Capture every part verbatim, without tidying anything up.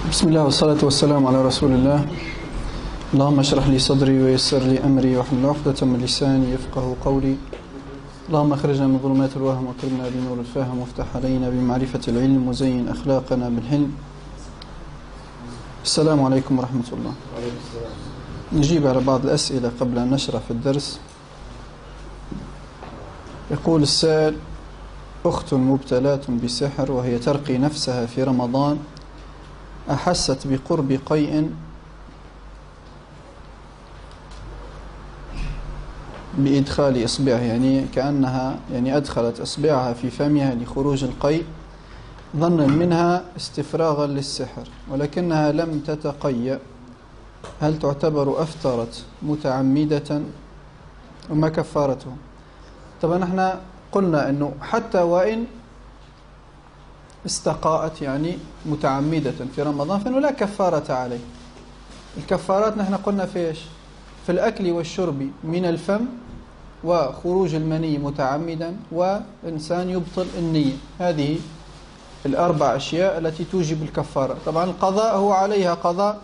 بسم الله والصلاة والسلام على رسول الله. اللهم اشرح لي صدري ويسر لي أمري واحلل عقدة من لساني يفقه قولي. اللهم اخرجنا من ظلمات الوهم واكرمنا بنور الفهم وافتح علينا بمعرفة العلم وزين أخلاقنا بالحلم. السلام عليكم ورحمة الله. نجيب على بعض الأسئلة قبل أن نشرح في الدرس. يقول السائل: أخت مبتلاة بسحر وهي ترقي نفسها في رمضان، أحست بقرب قيء بإدخال إصبعها، يعني كأنها يعني أدخلت إصبعها في فمها لخروج القيء ظنا منها استفراغا للسحر، ولكنها لم تتقيأ. هل تعتبر أفطرت متعمدة وما كفارته؟ طبعا احنا قلنا أنه حتى وإن استقاءت يعني متعمدة في رمضان فإنه لا كفارة عليه. الكفارات نحن قلنا فيش في الأكل والشرب من الفم، وخروج المني متعمدا، وإنسان يبطل النية. هذه الأربع أشياء التي توجب الكفارة. طبعا القضاء هو عليها قضاء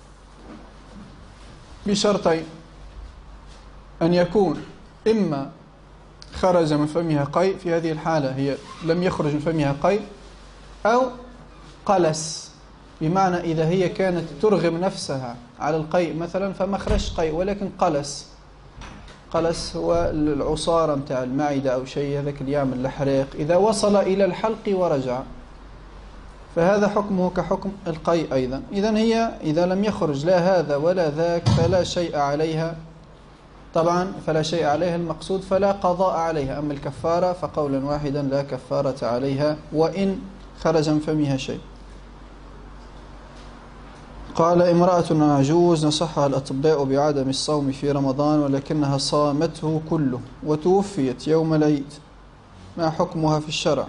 بشرطين: أن يكون إما خرج من فمها قيء، في هذه الحالة هي لم يخرج من فمها قيء، أو قلس، بمعنى إذا هي كانت ترغم نفسها على القيء مثلا فما خرج قيء ولكن قلس. قلس هو العصارة متاع المعدة أو شيء هذاك اللي يعمل الحريق، إذا وصل إلى الحلق ورجع فهذا حكمه كحكم القيء أيضا. إذن هي إذا لم يخرج لا هذا ولا ذاك فلا شيء عليها. طبعا فلا شيء عليها المقصود فلا قضاء عليها. أما الكفارة فقولا واحدا لا كفارة عليها وإن خرج من فمها شيء. قال: امرأة عجوز نصحها الأطباء بعدم الصوم في رمضان ولكنها صامته كله وتوفيت يوم العيد، ما حكمها في الشرع؟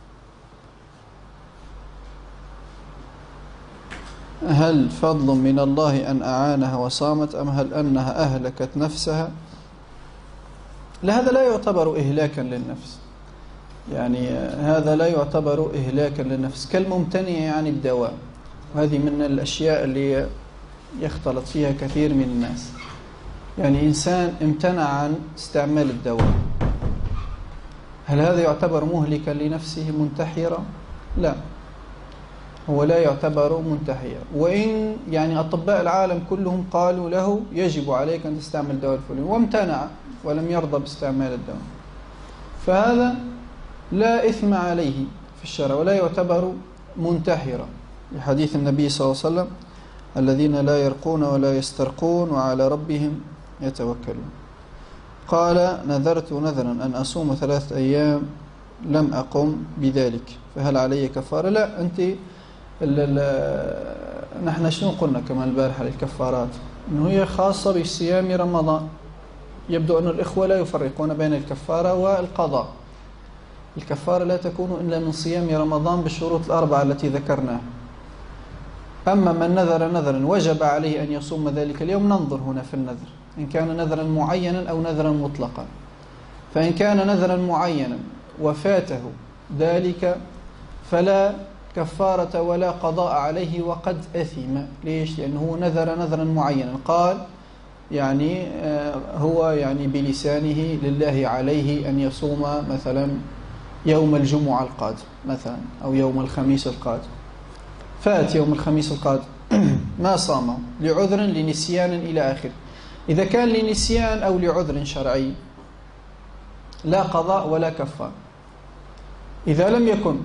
هل فضل من الله أن أعانها وصامت، أم هل أنها أهلكت نفسها؟ لا، هذا لا يعتبر إهلاكا للنفس، يعني هذا لا يعتبر إهلاكا للنفس كالممتنع عن الدواء، وهذه من الأشياء اللي يختلط فيها كثير من الناس. يعني إنسان امتنع عن استعمال الدواء، هل هذا يعتبر مهلكا لنفسه منتحرا؟ لا، هو لا يعتبر منتحرا. وإن يعني أطباء العالم كلهم قالوا له يجب عليك أن تستعمل دواء الفلاني وامتنع ولم يرضى باستعمال الدواء، فهذا لا إثم عليه في الشرع ولا يعتبر منتحرا، لحديث النبي صلى الله عليه وسلم: الذين لا يرقون ولا يسترقون وعلى ربهم يتوكلون. قال: نذرت نذرا أن أصوم ثلاثة أيام لم أقم بذلك، فهل علي كفارة؟ لا، أنت نحن شنو قلنا كمان البارحة للكفارات؟ أنه هي خاصة بصيام رمضان. يبدو أن الإخوة لا يفرقون بين الكفارة والقضاء. الكفارة لا تكون إلا من صيام رمضان بالشروط الأربعة التي ذكرناها. أما من نذر نذرا وجب عليه أن يصوم ذلك اليوم، ننظر هنا في النذر إن كان نذرا معينا أو نذرا مطلقا. فإن كان نذرا معينا وفاته ذلك فلا كفارة ولا قضاء عليه وقد أثم. ليش؟ لأنه نذر نذرا معينا، قال يعني هو يعني بلسانه لله عليه أن يصوم مثلا يوم الجمعة القادم مثلا أو يوم الخميس القادم، فات يوم الخميس القادم ما صامه لعذر لنسيان إلى آخر. إذا كان لنسيان أو لعذر شرعي لا قضاء ولا كفار. إذا لم يكن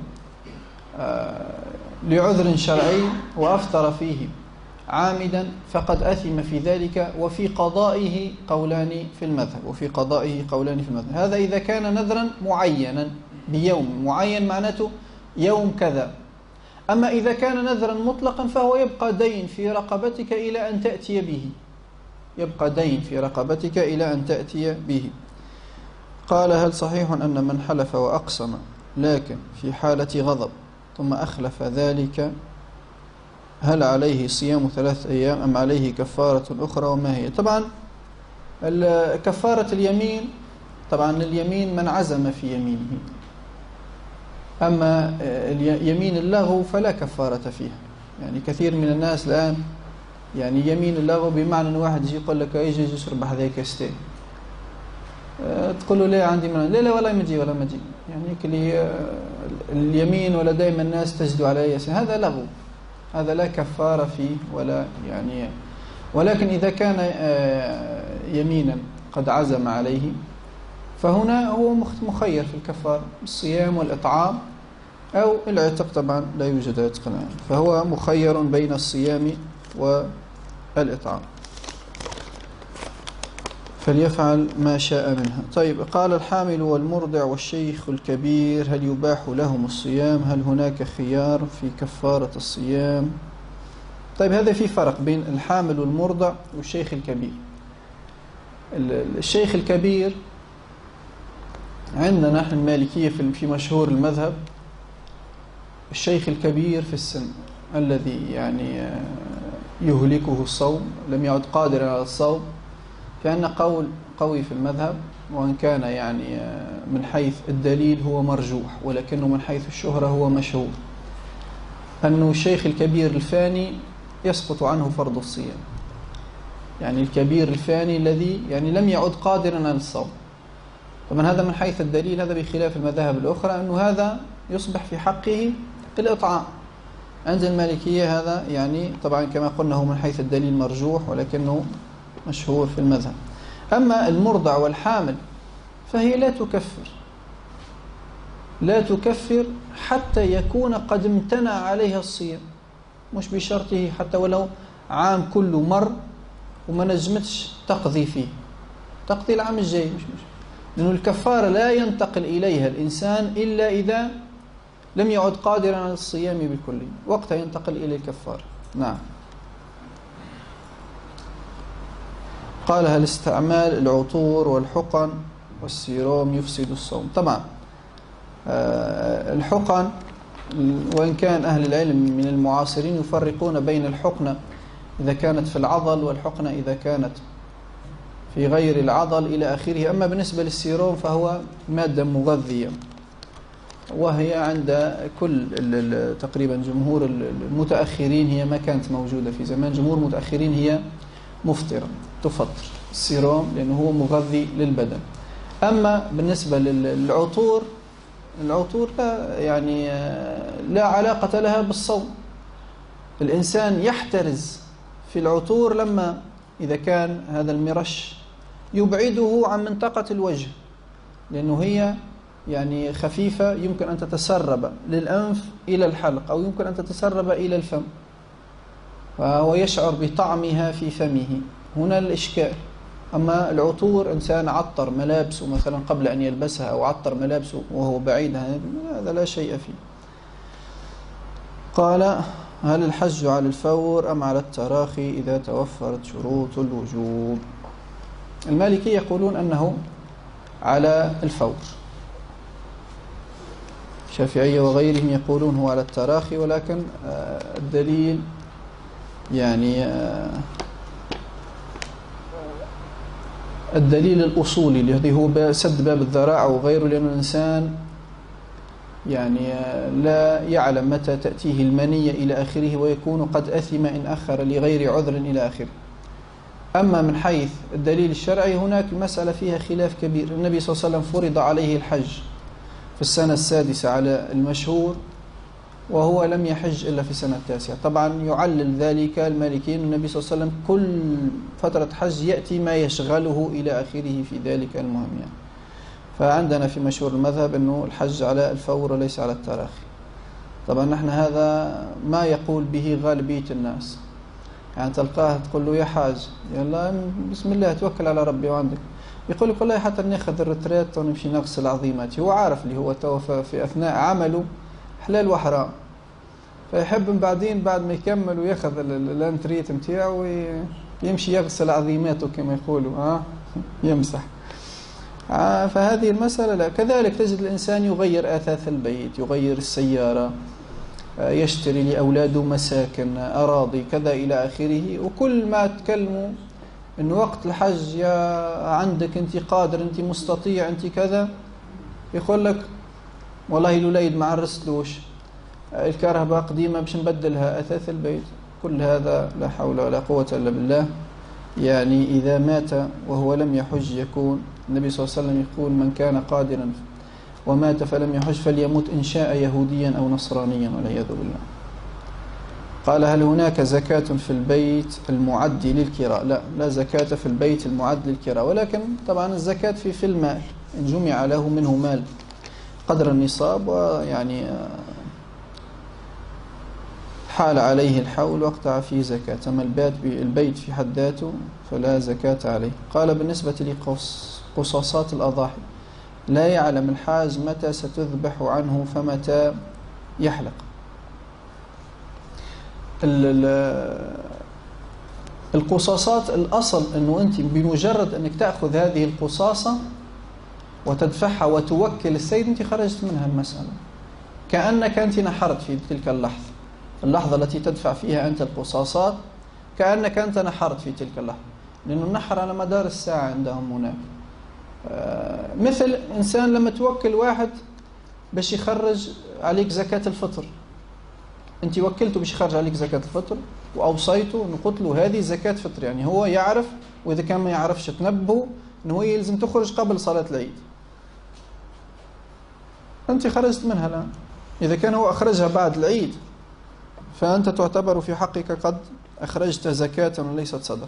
لعذر شرعي وأفطر فيه عامدا فقد أثم في ذلك، وفي قضائه قولان في المذهب وفي قضائه قولان في المذهب. هذا إذا كان نذرا معينا بيوم معين معناته يوم كذا. أما إذا كان نذرا مطلقا فهو يبقى دين في رقبتك إلى أن تأتي به، يبقى دين في رقبتك إلى أن تأتي به. قال: هل صحيح أن من حلف وأقسم لكن في حالة غضب ثم أخلف ذلك هل عليه صيام ثلاثة أيام أم عليه كفارة أخرى وما هي؟ طبعا كفارة اليمين، طبعا اليمين من عزم في يمينه، أما يمين اللغو فلا كفارة فيها، يعني كثير من الناس الآن يعني يمين اللغو بمعنى أن واحد يجي يقول لك يجي يجي يشرب هذا كاستين، أه تقول له لا عندي من لا لا ولا مجي ولا مجي، يعني كلي اليمين ولا دائما الناس تجدوا على يسين، هذا لغو، هذا لا كفارة فيه ولا يعني. ولكن إذا كان يمينا قد عزم عليه فهنا هو مخير في الكفارة، الصيام والإطعام أو العتق، طبعا لا يوجد عتق الآن، فهو مخير بين الصيام والإطعام، فليفعل ما شاء منها. طيب، قال الحامل والمرضع والشيخ الكبير هل يباح لهم الصيام؟ هل هناك خيار في كفارة الصيام؟ طيب، هذا في فرق بين الحامل والمرضع والشيخ الكبير. الشيخ الكبير عندنا نحن المالكية في مشهور المذهب الشيخ الكبير في السن الذي يعني يهلكه الصوم، لم يعد قادرا على الصوم، فإن قول قوي في المذهب، وإن كان يعني من حيث الدليل هو مرجوح، ولكنه من حيث الشهرة هو مشهور، أنه الشيخ الكبير الفاني يسقط عنه فرض الصيام، يعني الكبير الفاني الذي يعني لم يعد قادرا على الصوم. طبعا هذا من حيث الدليل، هذا بخلاف المذاهب الأخرى أنه هذا يصبح في حقه الإطعام. عند المالكية هذا يعني طبعا كما قلنا هو من حيث الدليل مرجوح، ولكنه مشهور في المذهب. أما المرضع والحامل فهي لا تكفر، لا تكفر حتى يكون قد امتنع عليها الصيام، مش بشرطه، حتى ولو عام كله مر وما نجمتش تقضي فيه، تقضي العام الجاي مش مش لأنه الكفارة لا ينتقل إليها الإنسان إلا إذا لم يعد قادرا على الصيام بالكلية، وقتها ينتقل إلى الكفارة. نعم. قال هل استعمال العطور والحقن والسيروم يفسد الصوم؟ طبعا الحقن، وإن كان أهل العلم من المعاصرين يفرقون بين الحقنة إذا كانت في العضل والحقنة إذا كانت في غير العضل إلى آخره. أما بالنسبة للسيروم فهو مادة مغذية، وهي عند كل تقريبا جمهور المتأخرين، هي ما كانت موجودة في زمان جمهور المتأخرين، هي مفطرة تفطر السيروم لأنه هو مغذي للبدن. أما بالنسبة للعطور، العطور لا يعني لا علاقة لها بالصوم. الإنسان يحترز في العطور لما إذا كان هذا المرش يبعده عن منطقة الوجه، لأنه هي يعني خفيفة، يمكن أن تتسرب للأنف إلى الحلق، أو يمكن أن تتسرب إلى الفم، فهو يشعر بطعمها في فمه، هنا الإشكال. أما العطور إنسان عطر ملابسه مثلا قبل أن يلبسها، أو عطر ملابسه وهو بعيد، هذا لا شيء فيه. قال هل الحج على الفور أم على التراخي إذا توفرت شروط الوجوب؟ المالكية يقولون أنه على الفور، الشافعية وغيرهم يقولون هو على التراخي، ولكن الدليل يعني الدليل الأصولي الذي هو سد باب الذراع وغيره، لأن الإنسان يعني لا يعلم متى تأتيه المنية إلى آخره، ويكون قد أثم إن أخر لغير عذر إلى آخره. أما من حيث الدليل الشرعي هناك المسألة فيها خلاف كبير. النبي صلى الله عليه وسلم فرض عليه الحج في السنة السادسة على المشهور، وهو لم يحج إلا في السنة التاسعة. طبعا يعلل ذلك المالكيين، النبي صلى الله عليه وسلم كل فترة حج يأتي ما يشغله إلى آخره في ذلك المهم يعني. فعندنا في مشهور المذهب أنه الحج على الفور وليس على التراخي. طبعا نحن هذا ما يقول به غالبية الناس، يعني تلقاه تقول له يا حاج يلا بسم الله توكل على ربي وعندك، يقول لك والله حتى ناخذ الرتريت ونمشي نغسل عظيماتي. هو عارف اللي هو توفى في أثناء عمله حلال وحرام، فيحب من بعدين بعد ما يكمل وياخذ الانتريت متاعه ويمشي يغسل عظيماته كما يقولوا، ها يمسح. آه فهذه المسألة لا. كذلك تجد الإنسان يغير أثاث البيت، يغير السيارة، آه يشتري لأولاده مساكن، أراضي، كذا إلى آخره. وكل ما تكلموا إنه وقت الحج يا عندك أنت قادر، أنت مستطيع، أنت كذا، يقول لك والله الوليد ما عرستلوش، الكهرباء قديمة باش نبدلها أثاث البيت، كل هذا لا حول ولا قوة إلا بالله. يعني إذا مات وهو لم يحج يكون، النبي صلى الله عليه وسلم يقول من كان قادرا ومات فلم يحج فليموت إن شاء يهوديا أو نصرانيا والعياذ بالله. قال هل هناك زكاة في البيت المعد للكراء؟ لا، لا زكاة في البيت المعد للكراء، ولكن طبعا الزكاة في في المال، إن جمع له منه مال قدر النصاب ويعني حال عليه الحول وقطع فيه زكاة، أما البيت في حد ذاته فلا زكاة عليه. قال بالنسبة لقصاصات الأضاحي لا يعلم الحاج متى ستذبح عنه فمتى يحلق. القصاصات الأصل أنه أنت بمجرد أنك تأخذ هذه القصاصة وتدفعها وتوكل السيد أنت خرجت منها المسألة، كأنك أنت نحرت في تلك اللحظة، اللحظة التي تدفع فيها أنت القصاصات كأنك أنت نحرت في تلك اللحظة، لأنه النحر على مدار الساعة عندهم هناك. مثل إنسان لما توكل واحد باش يخرج عليك زكاة الفطر، أنت وكلته باش يخرج عليك زكاة الفطر وأوصيته أنه قلت له هذه زكاة فطر، يعني هو يعرف، وإذا كان ما يعرفش تنبهه أنه هو يلزم تخرج قبل صلاة العيد، أنت خرجت منها الآن. إذا كان هو أخرجها بعد العيد فأنت تعتبر في حقك قد أخرجت زكاة وليست صدقة.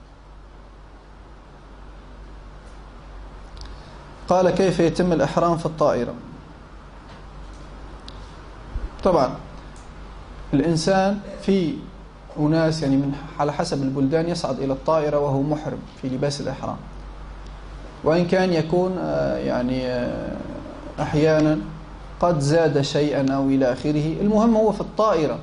قال كيف يتم الإحرام في الطائرة؟ طبعا الإنسان في أناس يعني من على حسب البلدان يصعد إلى الطائرة وهو محرم في لباس الإحرام، وإن كان يكون يعني أحيانا قد زاد شيئا أو إلى آخره. المهم هو في الطائرة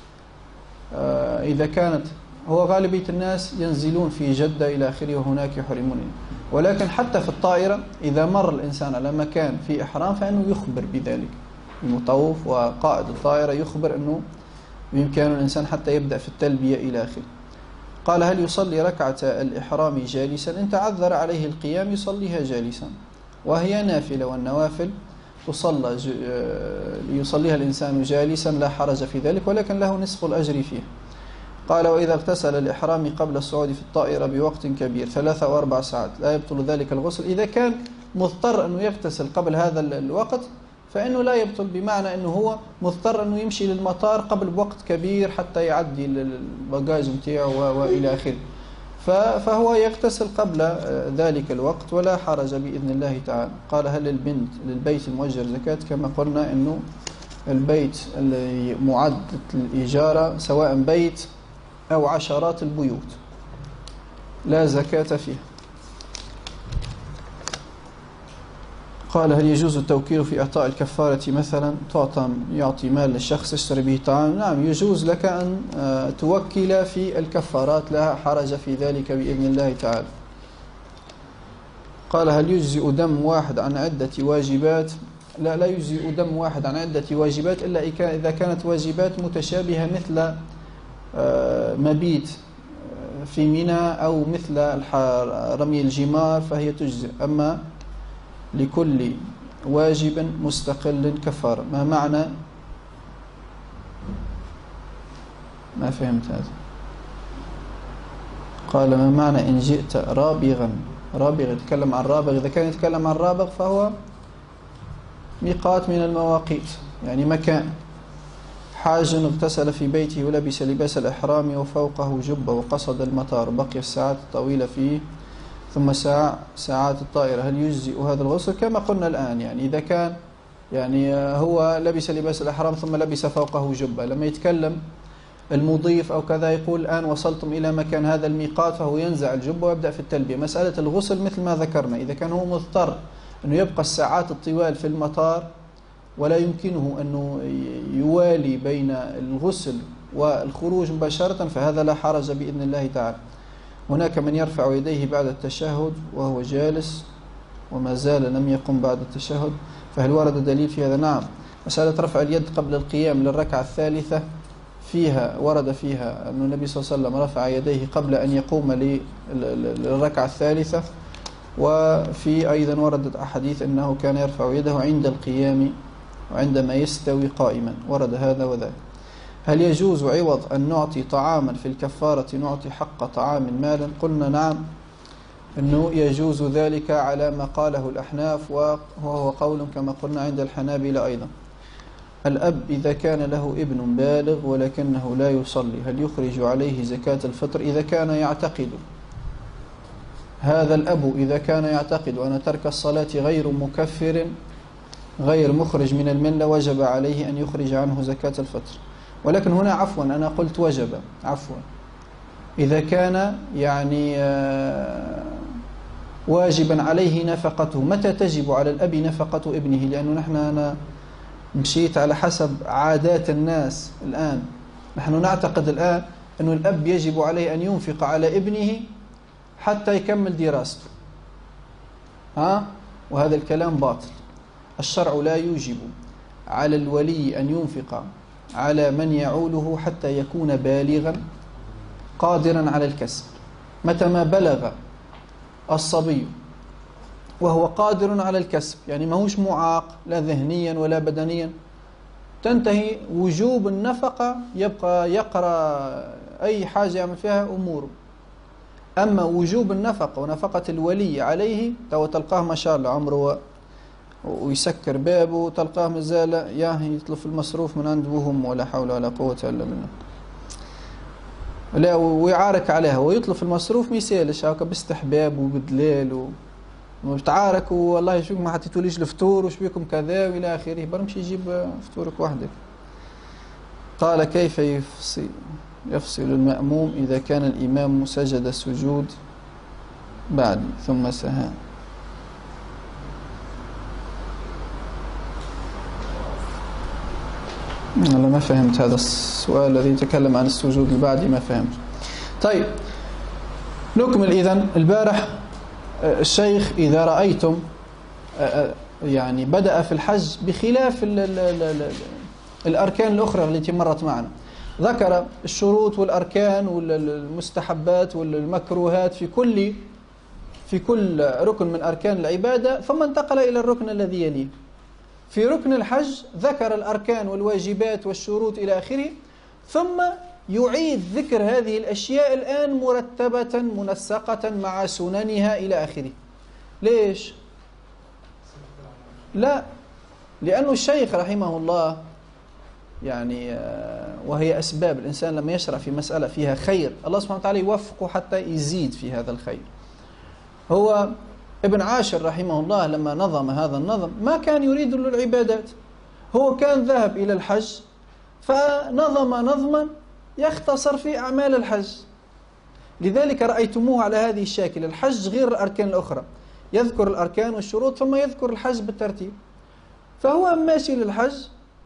إذا كانت، هو غالبية الناس ينزلون في جدة إلى آخره وهناك يحرمون، ولكن حتى في الطائرة إذا مر الإنسان على مكان في إحرام فإنه يخبر بذلك، المطوف وقائد الطائرة يخبر أنه بإمكان الإنسان حتى يبدأ في التلبية إلى آخره. قال هل يصلي ركعة الإحرام جالسا؟ إن تعذر عليه القيام يصليها جالسا، وهي نافلة، والنوافل تصلى يصليها الإنسان جالسا لا حرج في ذلك، ولكن له نصف الأجر فيه. قال وإذا اغتسل الإحرام قبل الصعود في الطائرة بوقت كبير ثلاثة أو أربع ساعات لا يبطل ذلك الغسل. إذا كان مضطر أنه يغتسل قبل هذا الوقت فإنه لا يبطل، بمعنى أنه هو مضطر أنه يمشي للمطار قبل وقت كبير حتى يعدي الباجاج متاعه وإلى آخره، فهو يغتسل قبل ذلك الوقت ولا حرج بإذن الله تعالى. قال هل البنت للبيت المؤجر زكاة؟ كما قلنا أنه البيت المعد للإجارة سواء بيت أو عشرات البيوت لا زكاة فيها. قال هل يجوز التوكيل في إعطاء الكفارة؟ مثلا تعطى يعطي مال للشخص يشتري به طعام، نعم يجوز لك أن توكل في الكفارات، لا حرج في ذلك بإذن الله تعالى. قال هل يجزئ دم واحد عن عدة واجبات؟ لا، لا يجزئ دم واحد عن عدة واجبات إلا إذا كانت واجبات متشابهة مثل مبيت في منى أو مثل رمي الجمار فهي تجزئ، أما لكل واجب مستقل كفارة. ما معنى؟ ما فهمت هذا. قال ما معنى إن جئت رابغا؟ رابغ يتكلم عن رابغ، إذا كان يتكلم عن رابغ فهو ميقات من المواقيت، يعني مكان. حاج اغتسل في بيته ولبس لباس الإحرام وفوقه جبة وقصد المطار، بقي الساعات الطويلة فيه ثم ساعة ساعات الطائرة، هل يجزئ هذا الغسل؟ كما قلنا الآن، يعني إذا كان يعني هو لبس لباس الإحرام ثم لبس فوقه جبة، لما يتكلم المضيف أو كذا يقول الآن وصلتم إلى مكان هذا الميقات، فهو ينزع الجبة ويبدأ في التلبية. مسألة الغسل مثل ما ذكرنا، إذا كان هو مضطر أنه يبقى الساعات الطوال في المطار ولا يمكنه أنه يوالي بين الغسل والخروج مباشرة فهذا لا حرج بإذن الله تعالى. هناك من يرفع يديه بعد التشهد وهو جالس وما زال لم يقم بعد التشهد، فهل ورد دليل في هذا؟ نعم، مسألة رفع اليد قبل القيام للركعة الثالثة فيها ورد فيها أن النبي صلى الله عليه وسلم رفع يديه قبل أن يقوم للركعة الثالثة، وفي أيضا وردت أحاديث أنه كان يرفع يده عند القيام وعندما يستوي قائما، ورد هذا وذاك. هل يجوز عوض أن نعطي طعاما في الكفارة نعطي حق طعام مالا؟ قلنا نعم، أنه يجوز ذلك على ما قاله الأحناف، وهو قول كما قلنا عند الحنابلة أيضا. الأب إذا كان له ابن بالغ ولكنه لا يصلي هل يخرج عليه زكاة الفطر؟ إذا كان يعتقد هذا الأب إذا كان يعتقد أن ترك الصلاة غير مكفر غير مخرج من الملة وجب عليه أن يخرج عنه زكاة الفطر. ولكن هنا عفوا أنا قلت وجب، عفوا إذا كان يعني واجبا عليه نفقته. متى تجب على الأب نفقة ابنه؟ لأنه نحن أنا مشيت على حسب عادات الناس الآن. نحن نعتقد الآن أن الأب يجب عليه أن ينفق على ابنه حتى يكمل دراسته، ها؟ وهذا الكلام باطل. الشرع لا يوجب على الولي أن ينفق على من يعوله حتى يكون بالغا قادرا على الكسب. متى ما بلغ الصبي وهو قادر على الكسب، يعني ما هوش معاق لا ذهنيا ولا بدنيا، تنتهي وجوب النفقة، يبقى يقرأ أي حاجة يعمل فيها أموره. أما وجوب النفقة ونفقة الولي عليه تو تلقاه ما شاء الله عمره ويسكر بابه، تلقاه مازال ياه يطلب المصروف من عند أبوهم ولا حول ولا قوة إلا بالله، لا ويعارك عليها ويطلب المصروف ما يسالش هكا باستحباب وبدلال وبتعاركوا والله شوك ما حطيتوليش الفطور وش بيكم كذا والى اخره، برمشي يجيب فطورك وحدك. قال كيف يفصل يفصل المأموم إذا كان الإمام سجد السجود بعد ثم سهى؟ أنا ما فهمت هذا السؤال الذي يتكلم عن السجود البعدي، ما فهمت. طيب نكمل. إذن البارح الشيخ إذا رأيتم يعني بدأ في الحج بخلاف ال ال ال الأركان الأخرى التي مرت معنا، ذكر الشروط والأركان والمستحبات والمكروهات في كل في كل ركن من أركان العبادة، ثم انتقل إلى الركن الذي يليه. في ركن الحج ذكر الأركان والواجبات والشروط إلى آخره، ثم يعيد ذكر هذه الأشياء الآن مرتبة منسقة مع سننها إلى آخره. ليش؟ لا، لأن الشيخ رحمه الله يعني وهي أسباب الإنسان لما يشرع في مسألة فيها خير الله سبحانه وتعالى يوفقه حتى يزيد في هذا الخير. هو ابن عاشر رحمه الله لما نظم هذا النظم ما كان يريد للعبادات، هو كان ذهب إلى الحج فنظم نظما يختصر في أعمال الحج، لذلك رأيتموه على هذه الشاكل. الحج غير الأركان الأخرى، يذكر الأركان والشروط ثم يذكر الحج بالترتيب. فهو ماشي للحج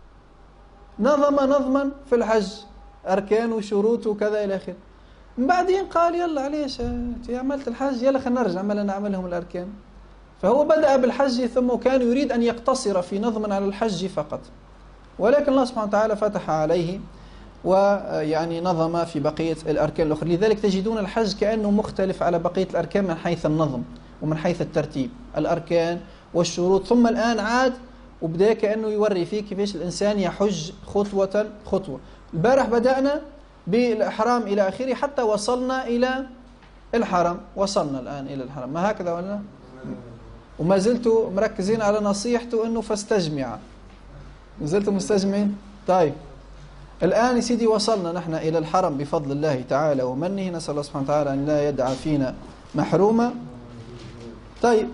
نظم نظما في الحج أركان وشروط وكذا إلى آخره. من بعدين قال يلا علاش انت عملت الحج يلا خلينا نرجع عملنا نعملهم الأركان. فهو بدأ بالحج ثم كان يريد أن يقتصر في نظم على الحج فقط، ولكن الله سبحانه وتعالى فتح عليه ويعني نظم في بقية الأركان الأخرى. لذلك تجدون الحج كأنه مختلف على بقية الأركان من حيث النظم ومن حيث الترتيب، الأركان والشروط. ثم الآن عاد وبدأ كأنه يوري فيه كيفاش الإنسان يحج خطوة خطوة. البارح بدأنا بالإحرام إلى آخره حتى وصلنا إلى الحرم، وصلنا الآن إلى الحرم، ما هكذا ولا؟ وما زلتوا مركزين على نصيحته أنه فاستجمع، ما زلتوا مستجمعين؟ طيب الآن يا سيدي وصلنا نحن إلى الحرم بفضل الله تعالى ومنه، نسأل الله سبحانه وتعالى أن لا يدع فينا محروما. طيب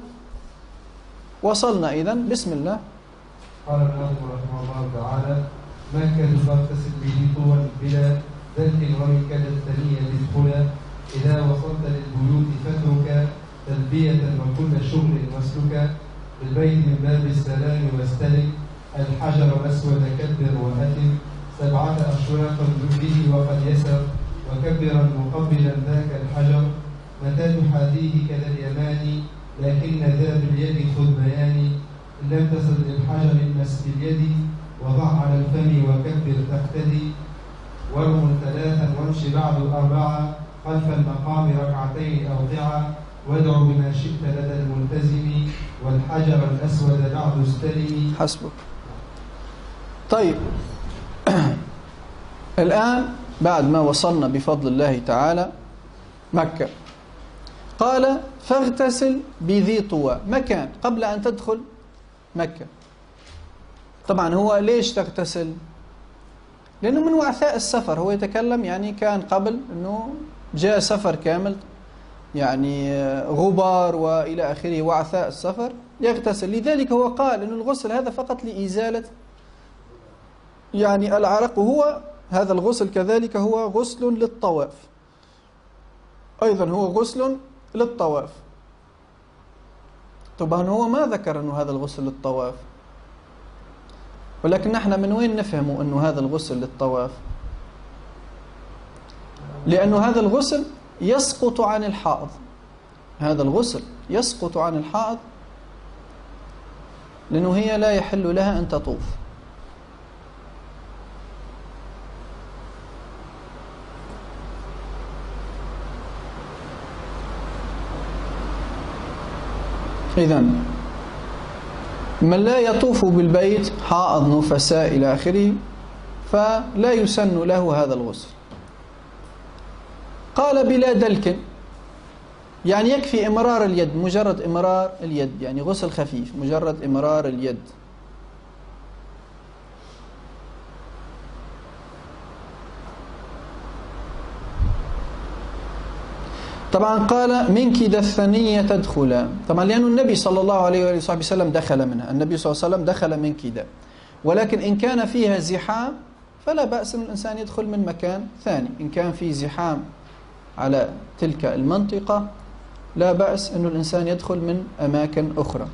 وصلنا إذن، بسم الله. قال الناظم رحمه الله تعالى: مكة فاغتسل به طوى بلا ذنب ومن كاد الثنية تدخلا، إذا وصلت للبيوت فاترك تلبية وكل شغل واسلك، بالبيت من باب السلام واستلم، الحجر الأسود كبر وأتم، سبعة أشواق به وقد يسر، وكبرا مقبلا ذاك الحجر، متى تحاذيه كذا اليمان، لكن ذا باليد خذ بياني، إن لم تصل للحجر امس باليد، وضع على الفم وكبر تقتدي، وارم ثلاثا وامش بعد أربعة، خلف المقام ركعتين أوقعا، وادع بما شئت لدى الملتزم، والحجر الأسود بعد استلم. حسبك. طيب الآن بعد ما وصلنا بفضل الله تعالى مكة، قال فاغتسل بذي طوى، مكان قبل أن تدخل مكة. طبعا هو ليش تغتسل؟ لأنه من وعثاء السفر، هو يتكلم يعني كان قبل أنه جاء سفر كامل، يعني غبار وإلى آخره، وعثاء السفر يغتسل. لذلك هو قال أن الغسل هذا فقط لإزالة يعني العرق، وهو هذا الغسل كذلك هو غسل للطواف، أيضا هو غسل للطواف. طبعا هو ما ذكر أنه هذا الغسل للطواف، ولكن نحن من وين نفهم أنه هذا الغسل للطواف؟ لأنه هذا الغسل يسقط عن الحائض، هذا الغسل يسقط عن الحائض، لأنه هي لا يحل لها أن تطوف. إذن من لا يطوف بالبيت، حائض، نفساء إلى آخره، فلا يسن له هذا الغسل. قال بلا دلك، يعني يكفي إمرار اليد، مجرد إمرار اليد، يعني غسل خفيف، مجرد إمرار اليد. طبعا قال من كيد الثنية تدخل، طبعا لأن النبي صلى الله عليه وآله وصحبه وسلم دخل منها، النبي صلى الله عليه وسلم دخل من كيدا، ولكن إن كان فيها زحام فلا بأس أن الإنسان يدخل من مكان ثاني. إن كان في زحام على تلك المنطقة لا بأس أن الإنسان يدخل من أماكن أخرى.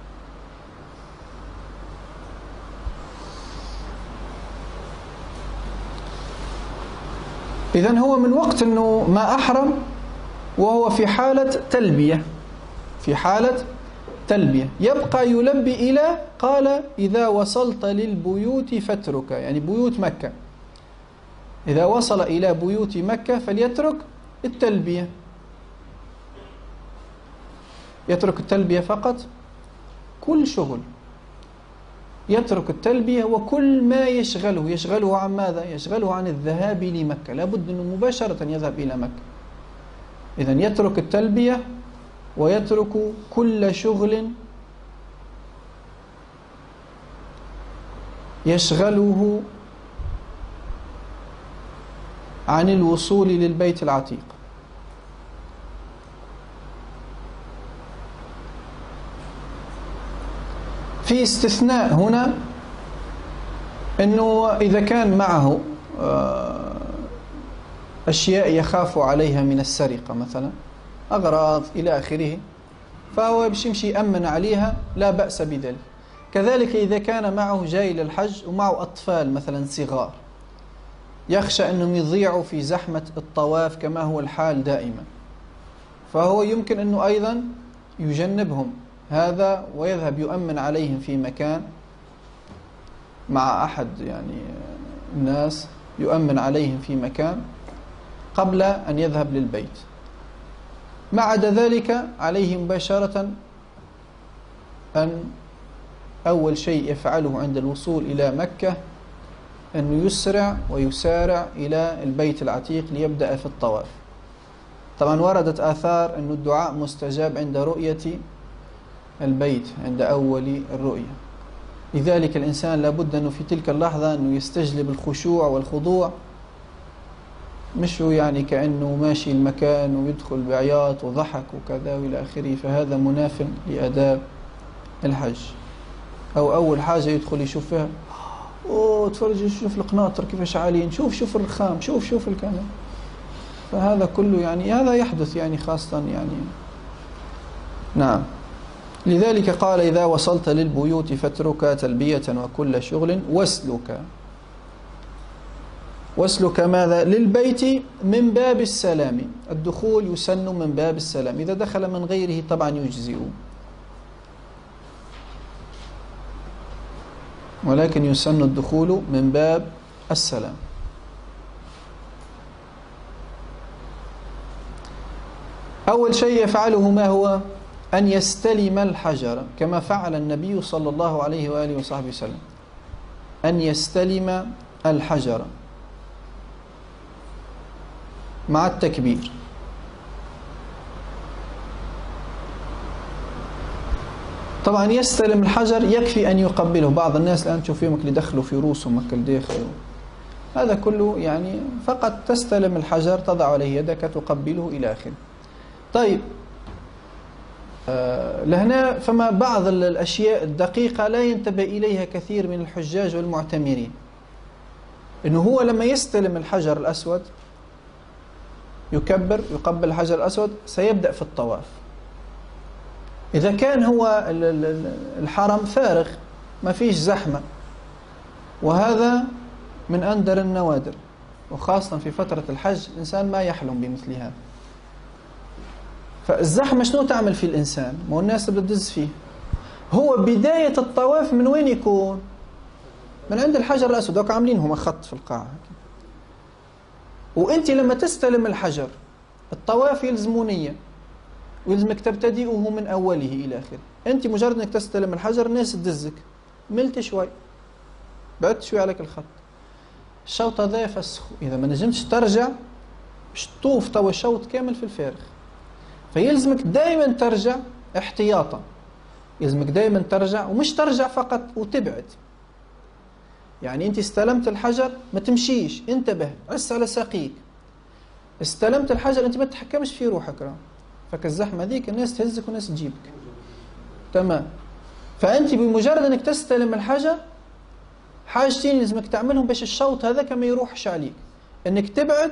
إذن هو من وقت أنه ما أحرم وهو في حالة تلبية، في حالة تلبية، يبقى يلبي إلى، قال إذا وصلت للبيوت فاترك، يعني بيوت مكة، إذا وصل إلى بيوت مكة فليترك التلبية، يترك التلبية فقط، كل شغل يترك التلبية، وكل ما يشغله يشغله عن ماذا؟ يشغله عن الذهاب لمكة، لابد أنه مباشرة يذهب إلى مكة. إذن يترك التلبية ويترك كل شغل يشغله عن الوصول للبيت العتيق. في استثناء هنا، أنه إذا كان معه أشياء يخاف عليها من السرقة مثلا، أغراض إلى آخره، فهو بيمشي يأمن عليها، لا بأس بذلك. كذلك إذا كان معه جاي للحج ومعه أطفال مثلا صغار، يخشى أنهم يضيعوا في زحمة الطواف كما هو الحال دائما، فهو يمكن أنه أيضا يجنبهم هذا ويذهب يؤمن عليهم في مكان مع أحد يعني الناس، يؤمن عليهم في مكان قبل أن يذهب للبيت. ما عدا ذلك عليه مباشرة أن أول شيء يفعله عند الوصول إلى مكة أنه يسرع ويسارع إلى البيت العتيق ليبدأ في الطواف. طبعا وردت آثار أن الدعاء مستجاب عند رؤية البيت، عند أول الرؤية. لذلك الإنسان لابد أنه في تلك اللحظة أنه يستجلب الخشوع والخضوع، مش يعني كأنه ماشي المكان ويدخل بعياط وضحك وكذا وإلى آخره، فهذا مناف لآداب الحج. أو أول حاجة يدخل يشوف فيها، أوه تفرج شوف القناطر كيفاش عاليين، شوف شوف الرخام، شوف شوف الكلام، فهذا كله يعني هذا يحدث يعني خاصة يعني نعم. لذلك قال إذا وصلت للبيوت فاترك تلبية وكل شغل واسلك. واسلك ماذا؟ للبيت من باب السلام، الدخول يسن من باب السلام، إذا دخل من غيره طبعا يجزئ، ولكن يسن الدخول من باب السلام. أول شيء يفعله ما هو؟ أن يستلم الحجر كما فعل النبي صلى الله عليه وآله وصحبه وسلم، أن يستلم الحجر مع التكبير. طبعا يستلم الحجر يكفي أن يقبله. بعض الناس الآن تشوف فيهم اللي دخلوا في رؤوسهم هكا داخل، هذا كله يعني فقط تستلم الحجر، تضع عليه يدك، تقبله إلى آخره. طيب آه لهنا فما بعض الأشياء الدقيقة لا ينتبه إليها كثير من الحجاج والمعتمرين، إنه هو لما يستلم الحجر الأسود يكبر يقبل الحجر الأسود سيبدأ في الطواف. إذا كان هو الحرم فارغ ما فيش زحمة، وهذا من أندر النوادر، وخاصة في فترة الحج الإنسان ما يحلم بمثل هذا. فالزحمة شنو تعمل في الإنسان؟ ما هو الناس اللي تدز فيه. هو بداية الطواف من وين يكون؟ من عند الحجر الأسود، دوك عاملين هم خط في القاعة. وأنت لما تستلم الحجر الطواف يلزمه نية، ويلزمك تبتدئه من أوله إلى آخره. أنت مجرد أنك تستلم الحجر الناس تدزك، ملت شوي بعدت شوي عليك الخط، الشوط هذا يفسخ. إذا ما نجمتش ترجع باش تطوف توا الشوط كامل في الفارغ، فيلزمك دائما ترجع احتياطا، يلزمك دائما ترجع، ومش ترجع فقط وتبعد. يعني أنت استلمت الحجر ما تمشيش، انتبه، عس على ساقيك. استلمت الحجر أنت ما تتحكمش في روحك، راه فك الزحمة ذيك الناس تهزك وناس تجيبك، تمام. فأنت بمجرد أنك تستلم الحجر حاجتين لازمك تعملهم باش الشوط هذاك ما يروحش عليك، أنك تبعد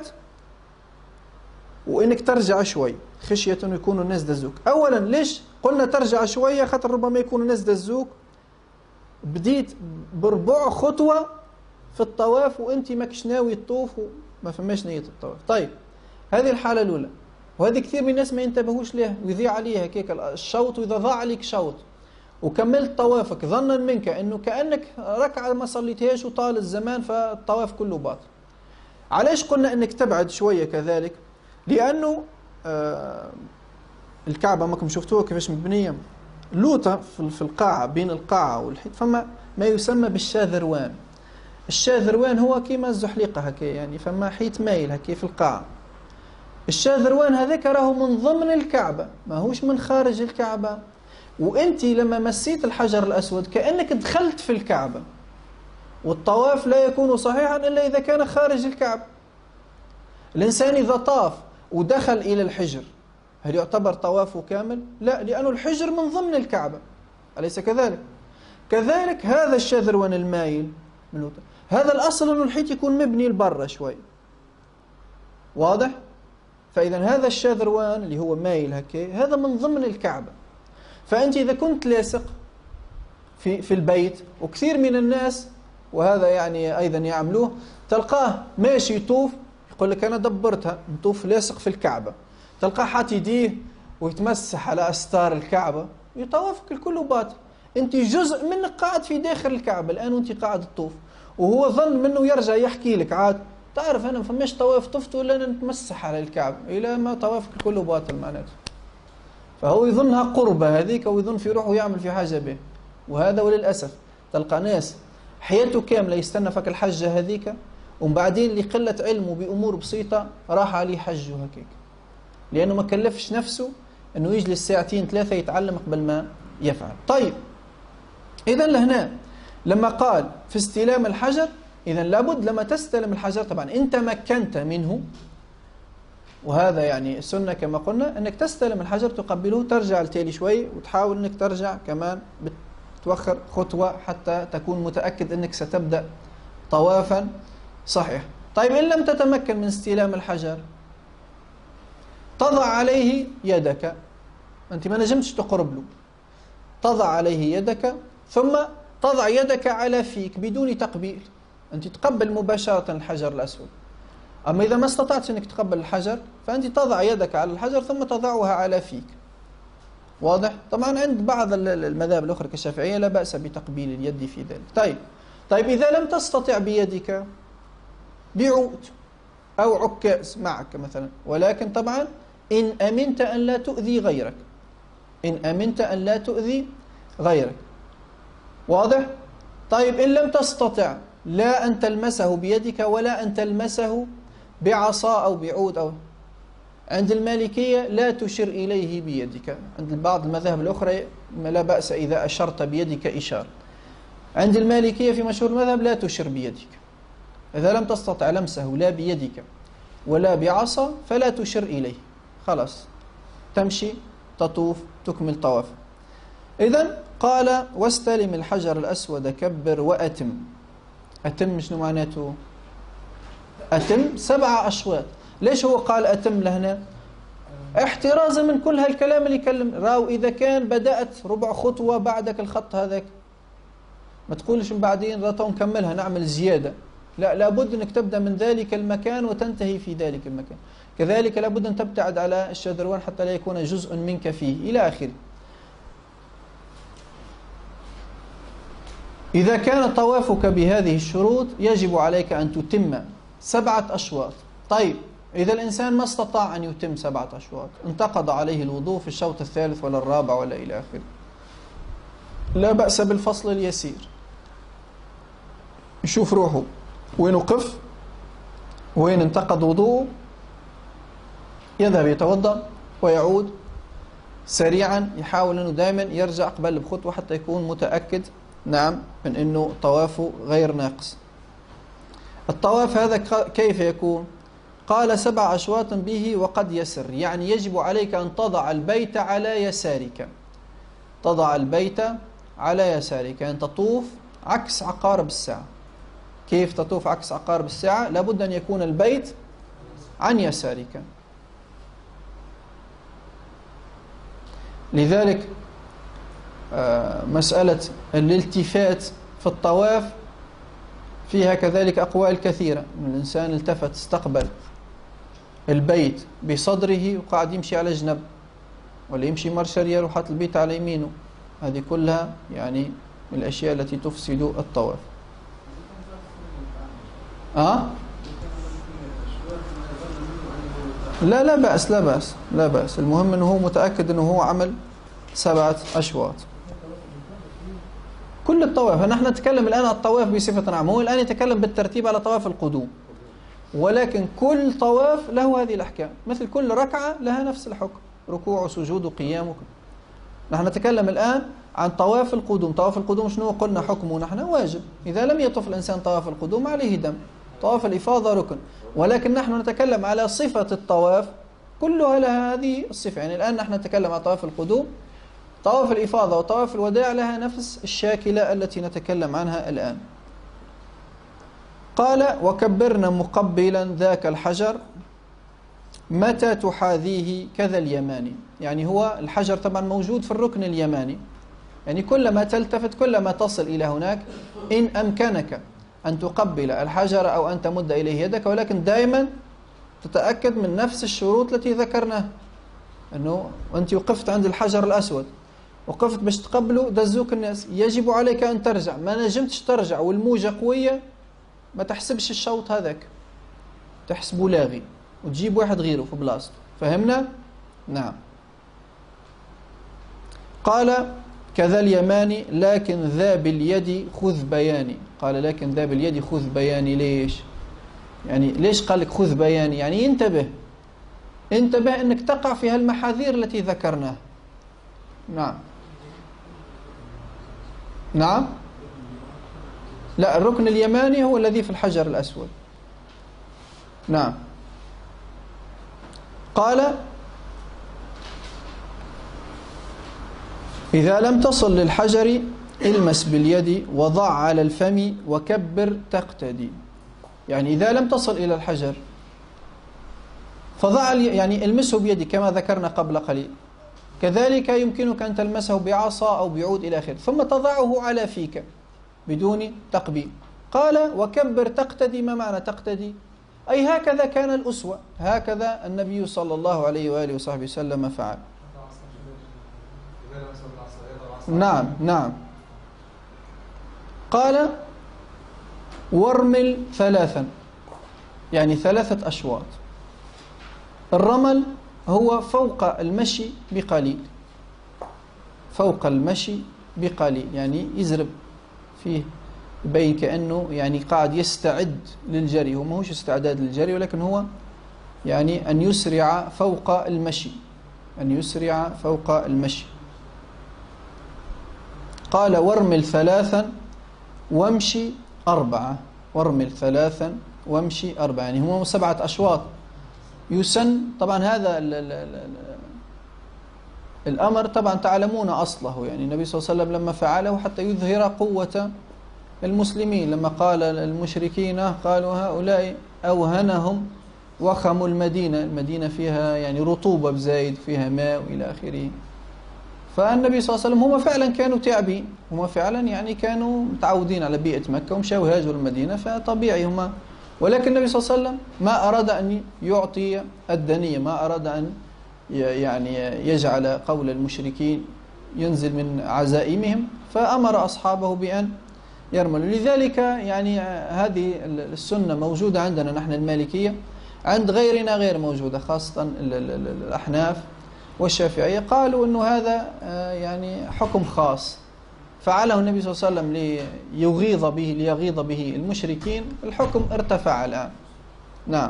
وأنك ترجع شوي، خشية أن يكونوا الناس دزوك. أولا ليش قلنا ترجع شوية؟ خاطر ربما يكونوا الناس دزوك، بديت بربع خطوة في الطواف وأنت ماكش ناوي تطوف وما فماش نية الطواف. طيب هذه الحالة الأولى، وهذه كثير من الناس ما ينتبهوش لها ويضيع عليها كيك الشوط. وإذا ضاع عليك شوط وكملت طوافك ظنا منك أنه كأنك ركعة ما صليتهاش وطال الزمان فالطواف كله باطل. علاش قلنا أنك تبعد شوية كذلك؟ لأنه آه الكعبة ماكم شفتوها كيفاش مبنية، لوطة في القاعة بين القاعة والحيط، فما ما يسمى بالشاذروان. الشاذروان هو كيما الزحليقة هكا، يعني فما حيط مايل هكا في القاعة. الشاذروان هذاك راهو من ضمن الكعبة، ما هوش من خارج الكعبة. وانت لما مسيت الحجر الأسود كأنك دخلت في الكعبة، والطواف لا يكون صحيحا إلا إذا كان خارج الكعبة. الإنسان إذا طاف ودخل إلى الحجر هل يعتبر طوافه كامل؟ لا، لأنه الحجر من ضمن الكعبة، أليس كذلك؟ كذلك هذا الشاذروان المايل من هذا الأصل أنه الحيط يكون مبني لبرا شوي، واضح؟ فإذا هذا الشاذروان اللي هو مايل هكي هذا من ضمن الكعبة. فأنت إذا كنت لاصق في في البيت، وكثير من الناس وهذا يعني أيضا يعملوه، تلقاه ماشي يطوف يقول لك أنا دبرتها نطوف لاصق في الكعبة، تلقاه حاط يديه ويتمسح على أستار الكعبة، يطوفك الكل باطل. أنت جزء منك قاعد في داخل الكعبة الآن وأنت قاعد تطوف، وهو ظن منه يرجع يحكي لك عاد تعرف أنا ما فماش طواف طفت ولا أنا نتمسح على الكعبة، إلى ما طوافك كله باطل معناته. فهو يظنها قربة هذيك ويظن في روحه يعمل في حاجة به، وهذا وللأسف تلقى ناس حياته كاملة يستنى فك الحجة هذيك، وبعدين لقلة علمه بأمور بسيطة راح عليه حجه هكيك، لأنه ما كلفش نفسه أنه يجلس ساعتين ثلاثة يتعلم قبل ما يفعل. طيب إذن لهنا لما قال في استلام الحجر، إذن لابد لما تستلم الحجر طبعا أنت مكنت منه، وهذا يعني السنة كما قلنا أنك تستلم الحجر تقبله، ترجع لتالي شوي وتحاول أنك ترجع كمان بتوخر خطوة حتى تكون متأكد أنك ستبدأ طوافا صحيح. طيب إن لم تتمكن من استلام الحجر تضع عليه يدك، أنت ما نجمتش تقرب له، تضع عليه يدك ثم تضع يدك على فيك بدون تقبيل، أنت تقبل مباشرة الحجر الأسود. أما إذا ما استطعت أنك تقبل الحجر فأنت تضع يدك على الحجر ثم تضعها على فيك، واضح؟ طبعا عند بعض المذاهب الأخرى كالشافعية لا بأس بتقبيل اليد في ذلك. طيب طيب إذا لم تستطع بيدك بعود أو عكاز معك مثلا، ولكن طبعا إن أمنت أن لا تؤذي غيرك، إن أمنت أن لا تؤذي غيرك، واضح؟ طيب إن لم تستطع لا أن تلمسه بيدك ولا أن تلمسه بعصا أو بعود أو عند المالكية لا تشر إليه بيدك. عند بعض المذاهب الأخرى لا بأس إذا أشرت بيدك إشارة. عند المالكية في مشهور المذهب لا تشر بيدك، إذا لم تستطع لمسه لا بيدك ولا بعصا فلا تشر إليه، خلاص تمشي تطوف تكمل طواف. إذن قال واستلم الحجر الأسود كبر وأتم. أتم شنو معناته؟ أتم سبع أشواط. ليش هو قال أتم لهنا؟ احترازا من كل هالكلام اللي يكلم راو. إذا كان بدأت ربع خطوة بعدك الخط هذاك ما تقولش من بعدين راتو نكملها نعمل زيادة، لا، لابد أنك تبدأ من ذلك المكان وتنتهي في ذلك المكان. كذلك لابد أن تبتعد على الشذروان حتى لا يكون جزء منك فيه إلى آخره. إذا كان طوافك بهذه الشروط يجب عليك أن تتم سبعة أشواط. طيب إذا الإنسان ما استطاع أن يتم سبعة أشواط انتقض عليه الوضوء في الشوط الثالث ولا الرابع ولا إلى آخره، لا بأس بالفصل اليسير. يشوف روحه وين وقف وين انتقض وضوءه، يذهب يتوضأ ويعود سريعا، يحاول أنه دائما يرجع قبل بخطوة حتى يكون متأكد نعم من أنه طوافه غير ناقص. الطواف هذا كيف يكون؟ قال سبع أشواط به وقد يسر، يعني يجب عليك أن تضع البيت على يسارك، تضع البيت على يسارك، يعني تطوف عكس عقارب الساعة. كيف تطوف عكس عقارب الساعة؟ لابد أن يكون البيت عن يسارك. لذلك مسألة الالتفات في الطواف فيها كذلك أقوال كثيرة. الإنسان التفت استقبل البيت بصدره وقاعد يمشي على جنب، ولا يمشي مرشريا وحط البيت على يمينه، هذه كلها يعني من الأشياء التي تفسد الطواف. أه؟ لا لا بأس لا بأس لا بأس، المهم أنه هو متأكد أنه هو عمل سبعة أشواط. كل الطواف، نحن نتكلم الآن عن الطواف بصفة عامة، هو الآن يتكلم بالترتيب على طواف القدوم، ولكن كل طواف له هذه الأحكام، مثل كل ركعة لها نفس الحكم، ركوع وسجود وقيام. نحن نتكلم الآن عن طواف القدوم. طواف القدوم شنو قلنا حكمه؟ نحن واجب، إذا لم يطف الإنسان طواف القدوم عليه دم. طواف الإفاضة ركن، ولكن نحن نتكلم على صفة الطواف كلها لها هذه الصفة. يعني الآن نحن نتكلم عن طواف القدوم، طواف الإفاضة وطواف الوداع لها نفس الشاكلة التي نتكلم عنها الآن. قال وكبرنا مقبلا ذاك الحجر متى تحاذيه كذا اليماني، يعني هو الحجر طبعا موجود في الركن اليماني، يعني كلما تلتفت كلما تصل إلى هناك إن أمكنك أن تقبل الحجر أو أن تمد إليه يدك، ولكن دائما تتأكد من نفس الشروط التي ذكرناها، أنه أنت وقفت عند الحجر الأسود وقفت باش تقبله دزوك الناس، يجب عليك أن ترجع، ما نجمتش ترجع والموجة قوية ما تحسبش الشوط هذاك، تحسبه لاغي وتجيب واحد غيره في بلاصته. فهمنا؟ نعم. قال كذا اليماني لكن ذا باليد خذ بياني. قال لكن ذا باليد خذ بياني، ليش؟ يعني ليش قال لك خذ بياني؟ يعني انتبه انتبه انك تقع في هالمحاذير التي ذكرناها. نعم نعم لا، الركن اليماني هو الذي في الحجر الأسود. نعم. قال إذا لم تصل للحجر المس باليد وضع على الفم وكبر تقتدي، يعني إذا لم تصل إلى الحجر فضع يعني المسه بيدك كما ذكرنا قبل قليل، كذلك يمكنك أن تلمسه بعصا أو بعود إلى آخره، ثم تضعه على فيك بدون تقبيل. قال وكبر تقتدي. ما معنى تقتدي؟ أي هكذا كان الأسوة، هكذا النبي صلى الله عليه وآله وصحبه وسلم فعل. نعم نعم. قال وارمل ثلاثا، يعني ثلاثة أشواط. الرمل هو فوق المشي بقليل، فوق المشي بقليل، يعني يزرب فيه يبين كأنه يعني قاعد يستعد للجري. هو ما هوش استعداد للجري، ولكن هو يعني أن يسرع فوق المشي، أن يسرع فوق المشي. قال وارمل ثلاثا وامشي أربعة، وارمل ثلاثا وامشي أربعة، يعني هم سبعة أشواط يسن. طبعا هذا ال ال ال الأمر طبعا تعلمون أصله، يعني النبي صلى الله عليه وسلم لما فعله حتى يظهر قوة المسلمين، لما قال المشركين قالوا هؤلاء أوهنهم وخم المدينة، المدينة فيها يعني رطوبة بزايد، فيها ماء وإلى آخره. فالنبي صلى الله عليه وسلم هم فعلا كانوا تعبين، هم فعلا يعني كانوا متعودين على بيئة مكة ومشاو هاجروا المدينة، فطبيعي هم. ولكن النبي صلى الله عليه وسلم ما أراد أن يعطي الدنية، ما أراد أن يعني يجعل قول المشركين ينزل من عزائمهم، فأمر أصحابه بأن يرملوا. لذلك يعني هذه السنة موجودة عندنا نحن المالكية، عند غيرنا غير موجودة، خاصة الأحناف والشافعية قالوا أنه هذا يعني حكم خاص فعله النبي صلى الله عليه وسلم ليغيظ به ليغيظ به المشركين، الحكم ارتفع الآن. نعم.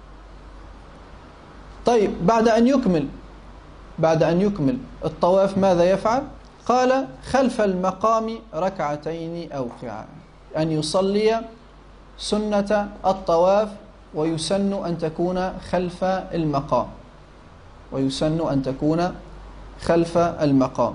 طيب بعد أن يكمل بعد أن يكمل الطواف ماذا يفعل؟ قال خلف المقام ركعتين أوقعا، أن يصلي سنة الطواف، ويسن أن تكون خلف المقام، ويسن أن تكون خلف المقام.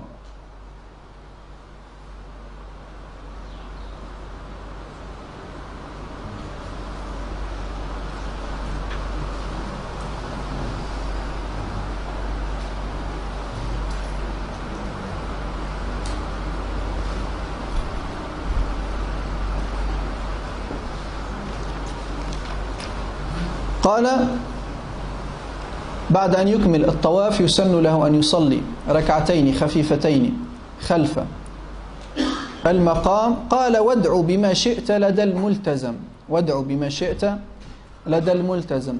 قال بعد أن يكمل الطواف يسن له أن يصلي ركعتين خفيفتين خلف المقام. قال وادعو بما شئت لدى الملتزم، وادعو بما شئت لدى الملتزم،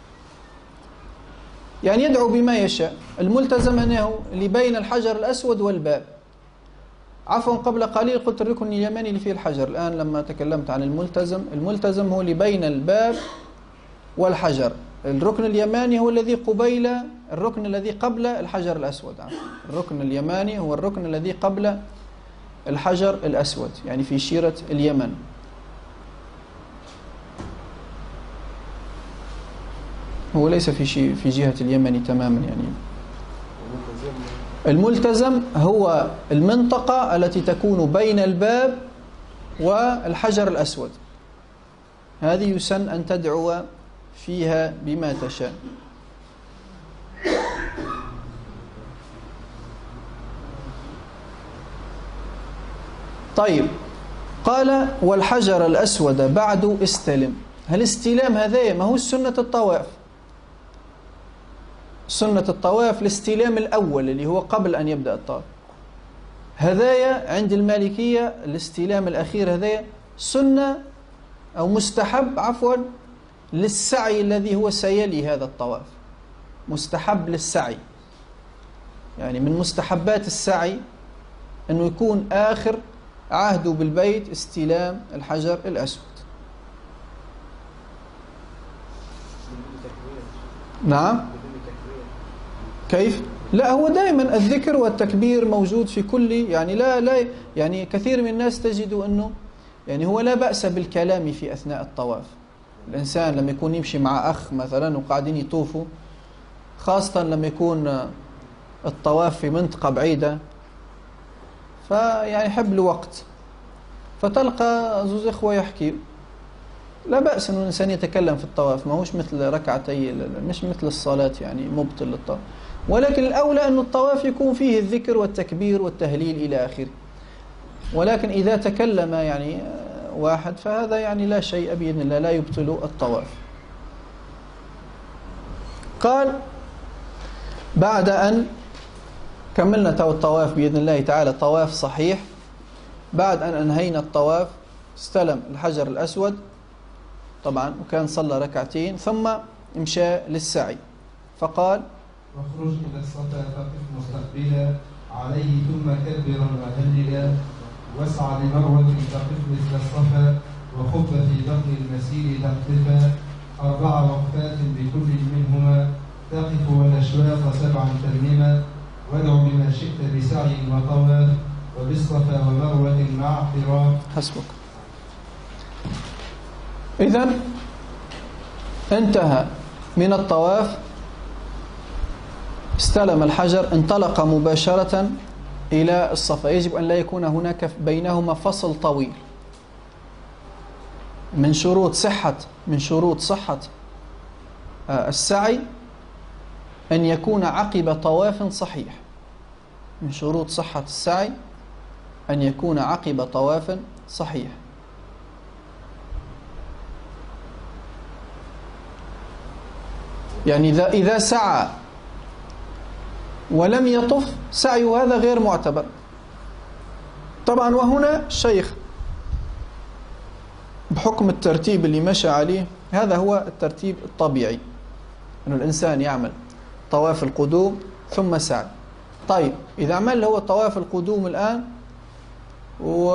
يعني يدعو بما يشاء. الملتزم أنه اللي بين الحجر الأسود والباب، عفوا قبل قليل قلت الركن اليماني اللي فيه الحجر، الآن لما تكلمت عن الملتزم، الملتزم هو اللي بين الباب والحجر. الركن اليماني هو الذي قبيل الركن الذي قبل الحجر الأسود. الركن اليماني هو الركن الذي قبل الحجر الأسود، يعني في شيرة اليمن. هو ليس في شيء في جهة اليمن تماما. يعني الملتزم هو المنطقة التي تكون بين الباب والحجر الأسود، هذه يسن أن تدعو فيها بما تشاء. طيب قال والحجر الأسود بعد استلم. هالاستلام هذا ما هو سنة الطواف؟ سنة الطواف الاستلام الأول اللي هو قبل أن يبدأ الطواف. هذايا عند المالكية الاستلام الأخير هذايا سنة أو مستحب عفوا للسعي الذي هو سيلي هذا الطواف، مستحب للسعي. يعني من مستحبات السعي أنه يكون آخر عهده بالبيت استلام الحجر الأسود. نعم كيف؟ لا هو دائما الذكر والتكبير موجود في كل، يعني لا لا يعني كثير من الناس تجد أنه يعني هو لا بأس بالكلام في أثناء الطواف. الإنسان لما يكون يمشي مع أخ مثلا وقاعدين يطوفوا، خاصة لما يكون الطواف في منطقة بعيدة، فيعني يحب له وقت، فتلقى زوز إخوة يحكي، لا بأس أن الإنسان يتكلم في الطواف، ما هوش مثل ركعتي، مش مثل الصلاة يعني مبطل للطواف. ولكن الأولى أن الطواف يكون فيه الذكر والتكبير والتهليل إلى آخره. ولكن إذا تكلم يعني واحد فهذا يعني لا شيء بإذن الله، لا يبطل الطواف. قال بعد أن كملنا تو الطواف بإذن الله تعالى طواف صحيح، بعد أن أنهينا الطواف استلم الحجر الأسود طبعا وكان صلى ركعتين، ثم امشى للسعي فقال واخرج إلى الصفا فقف مستقبلا عليه ثم كبرا وهللا واسعى بمروة تقف مثل الصفا وخب في بطن المسير تقطفا أربع وقفات بكل منهما تقف والأشواق سبعا ترمما وادع بما شئت بسعي وطواف وبالصفا ومروة مع اعتراف. حسبك. إذن انتهى من الطواف، استلم الحجر، انطلق مباشرة إلى الصفا. يجب أن لا يكون هناك بينهما فصل طويل. من شروط صحة من شروط صحة السعي أن يكون عقب طواف صحيح. من شروط صحة السعي أن يكون عقب طواف صحيح. يعني إذا إذا سعى ولم يطف سعي هذا غير معتبر. طبعا وهنا الشيخ بحكم الترتيب اللي مشى عليه، هذا هو الترتيب الطبيعي، أن الإنسان يعمل طواف القدوم ثم سعي. طيب إذا عمل هو طواف القدوم الآن و...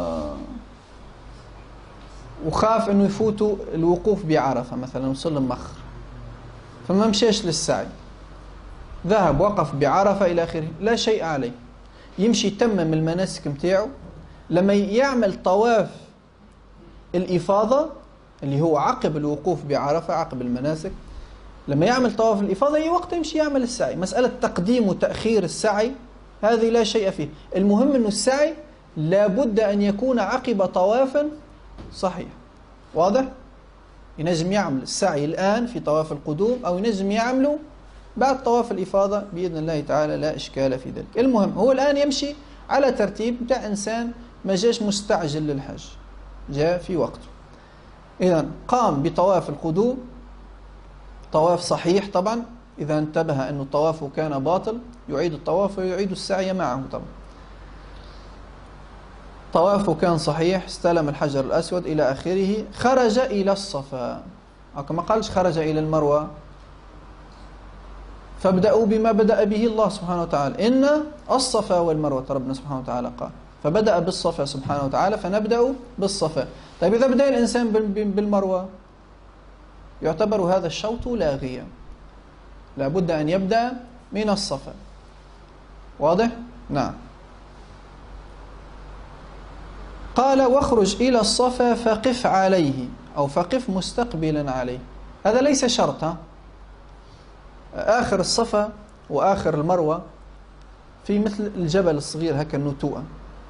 وخاف أنه يفوتوا الوقوف بعرفة مثلا، وصل مخ فما مشيش للسعي، ذهب وقف بعرفة إلى آخره، لا شيء عليه، يمشي يتمم المناسك متاعه. لما يعمل طواف الإفاضة اللي هو عقب الوقوف بعرفة، عقب المناسك، لما يعمل طواف الإفاضة أي وقت يمشي يعمل السعي. مسألة تقديم وتأخير السعي هذه لا شيء فيه. المهم أنه السعي لابد أن يكون عقب طواف صحيح. واضح؟ ينجم يعمل السعي الآن في طواف القدوم أو ينجم يعمله بعد طواف الإفاضة بإذن الله تعالى، لا إشكال في ذلك. المهم هو الآن يمشي على ترتيب بتاع إنسان ما جاش مستعجل للحج، جاء في وقته. إذن قام بطواف القدوم، طواف صحيح طبعا. إذا انتبه أن طوافه كان باطل يعيد الطواف ويعيد السعي معه. طبعا طوافه كان صحيح، استلم الحجر الأسود إلى آخره، خرج إلى الصفا. ما قالش خرج إلى المروة. فابدأوا بما بدأ به الله سبحانه وتعالى، إن الصفا والمروة ربنا سبحانه وتعالى قال، فبدأ بالصفا سبحانه وتعالى، فنبدأ بالصفا. طيب إذا بدأ الإنسان بالمروة يعتبر هذا الشوط لاغيا، لابد أن يبدأ من الصفا. واضح؟ نعم. قال واخرج إلى الصفا فقف عليه، أو فقف مستقبلا عليه. هذا ليس شرطا. آخر الصفا وآخر المروة في مثل الجبل الصغير هكا النتوءة.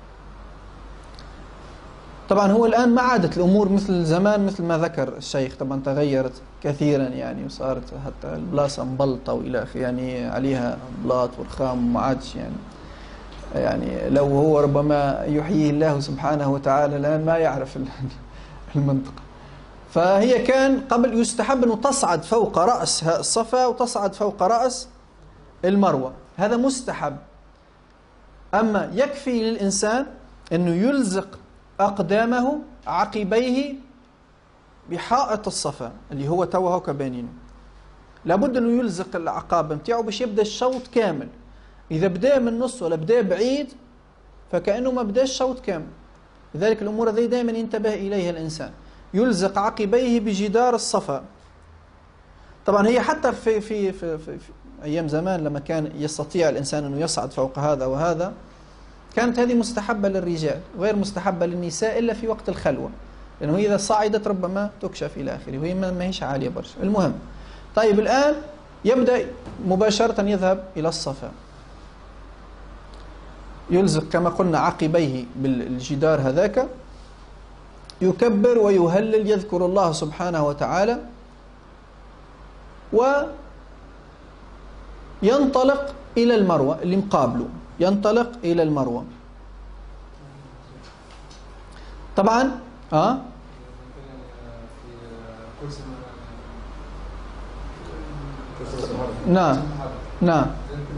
طبعا هو الآن ما عادت الأمور مثل زمان، مثل ما ذكر الشيخ، طبعا تغيرت كثيرا يعني، وصارت حتى البلاصة مبلطة وإلى آخره، يعني عليها بلاط ورخام وما عادش يعني يعني لو هو ربما يحييه الله سبحانه وتعالى الآن ما يعرف المنطقة. فهي كان قبل يستحب أنه تصعد فوق رأس الصفا وتصعد فوق رأس المروة، هذا مستحب. أما يكفي للإنسان أنه يلزق أقدامه عقبيه بحائط الصفا اللي هو توه كبانينه، لابد أنه يلزق العقاب متاعه باش يبدأ الشوط كامل. إذا بدأ من النص ولا بدأ بعيد فكأنه ما بدأ الشوط كامل. لذلك الأمور هذه دائما ينتبه إليها الإنسان، يلزق عقبيه بجدار الصفا. طبعا هي حتى في, في, في, في, في أيام زمان لما كان يستطيع الإنسان أنه يصعد فوق هذا وهذا، كانت هذه مستحبة للرجال غير مستحبة للنساء إلا في وقت الخلوة، لأنه إذا صعدت ربما تكشف إلى آخره، وهي ما هيش عالية برشا. المهم طيب الآن يبدأ مباشرة يذهب إلى الصفا، يلزق كما قلنا عقبيه بالجدار هذاك، يكبر ويهلل، يذكر الله سبحانه وتعالى، وينطلق إلى المروة اللي مقابله، ينطلق إلى المروة. طبعا اه نعم نعم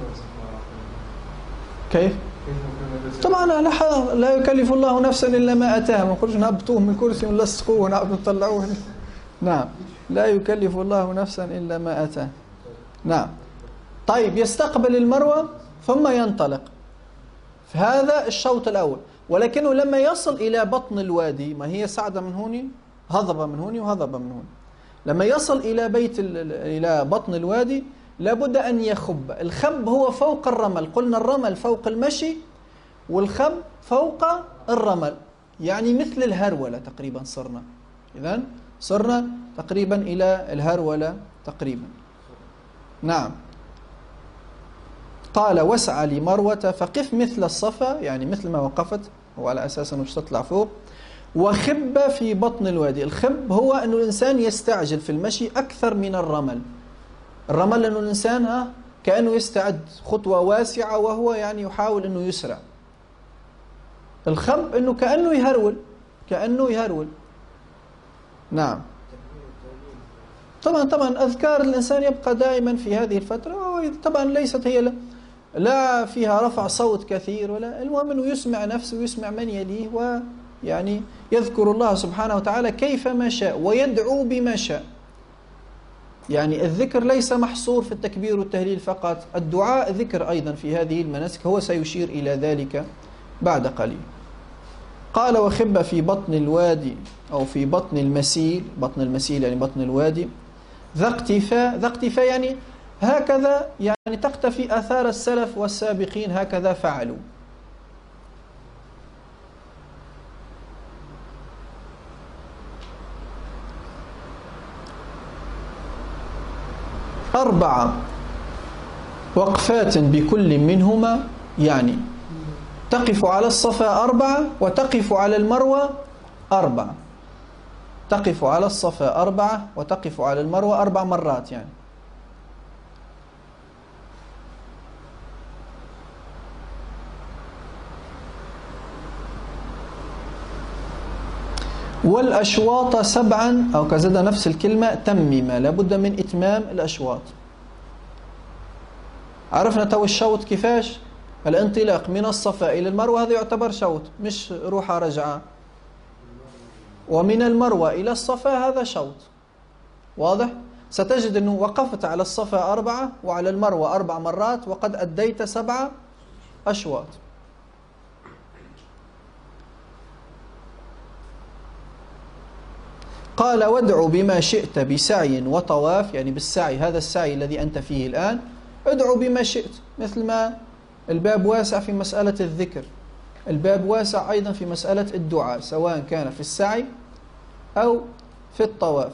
كيف؟ طبعا لا يكلف الله نفسا إلا ما أتاها، ما نقولش نهبطوه من الكرسي ونلصقوه ونعود نطلعوه. نعم لا يكلف الله نفسا إلا ما أتاها. نعم. طيب يستقبل المروة ثم ينطلق، فهذا الشوط الأول. ولكنه لما يصل إلى بطن الوادي، ما هي صعدة من هوني هضبة من هوني وهضبة من هوني، لما يصل إلى بيت إلى بطن الوادي لابد أن يخب. الخب هو فوق الرمل، قلنا الرمل فوق المشي والخب فوق الرمل، يعني مثل الهرولة تقريبا صرنا. إذن صرنا تقريبا إلى الهرولة تقريبا. نعم. قال واسعى لمروة فقف مثل الصفا، يعني مثل ما وقفت، هو على أساس أنه مش تطلع فوق. وخب في بطن الوادي. الخب هو أنه الإنسان يستعجل في المشي أكثر من الرمل. الرمل أنه الإنسان ها كأنه يستعد خطوة واسعة وهو يعني يحاول أنه يسرع. الخب أنه كأنه يهرول، كأنه يهرول. نعم. طبعا طبعا أذكار الإنسان يبقى دائما في هذه الفترة، طبعا ليست هي لا فيها رفع صوت كثير ولا، المهم أنه يسمع نفسه ويسمع من يليه، ويعني يذكر الله سبحانه وتعالى كيفما شاء ويدعو بما شاء. يعني الذكر ليس محصور في التكبير والتهليل فقط، الدعاء ذكر أيضا في هذه المناسك، هو سيشير إلى ذلك بعد قليل. قال وخب في بطن الوادي أو في بطن المسيل، بطن المسيل يعني بطن الوادي، ذا اقتفاء، ذا اقتفاء يعني هكذا، يعني تقتفي آثار السلف والسابقين، هكذا فعلوا. أربع وقفات بكل منهما، يعني تقف على الصفا أربعة وتقف على المروة أربعة، تقف على الصفا أربعة وتقف على المروة أربع مرات يعني. والأشواط سبعا، أو كزد نفس الكلمة تميمة، لابد من إتمام الأشواط. عرفنا تو الشوط كيفاش؟ الانطلاق من الصفا إلى المروة هذا يعتبر شوط، مش روحة رجعة. ومن المروة إلى الصفا هذا شوط، واضح؟ ستجد أنه وقفت على الصفا أربعة وعلى المروة أربع مرات وقد أديت سبعة أشواط. قال وادعو بما شئت بسعي وطواف، يعني بالسعي، هذا السعي الذي أنت فيه الآن، ادعو بما شئت، مثل ما الباب واسع في مسألة الذكر، الباب واسع أيضا في مسألة الدعاء، سواء كان في السعي أو في الطواف.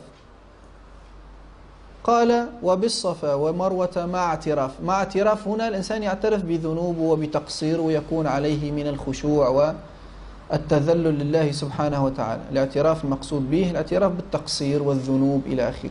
قال وبالصفا ومروة مع اعتراف، مع اعتراف هنا الإنسان يعترف بذنوبه وبتقصيره ويكون عليه من الخشوع والتذلل لله سبحانه وتعالى. الاعتراف المقصود به الاعتراف بالتقصير والذنوب إلى آخره.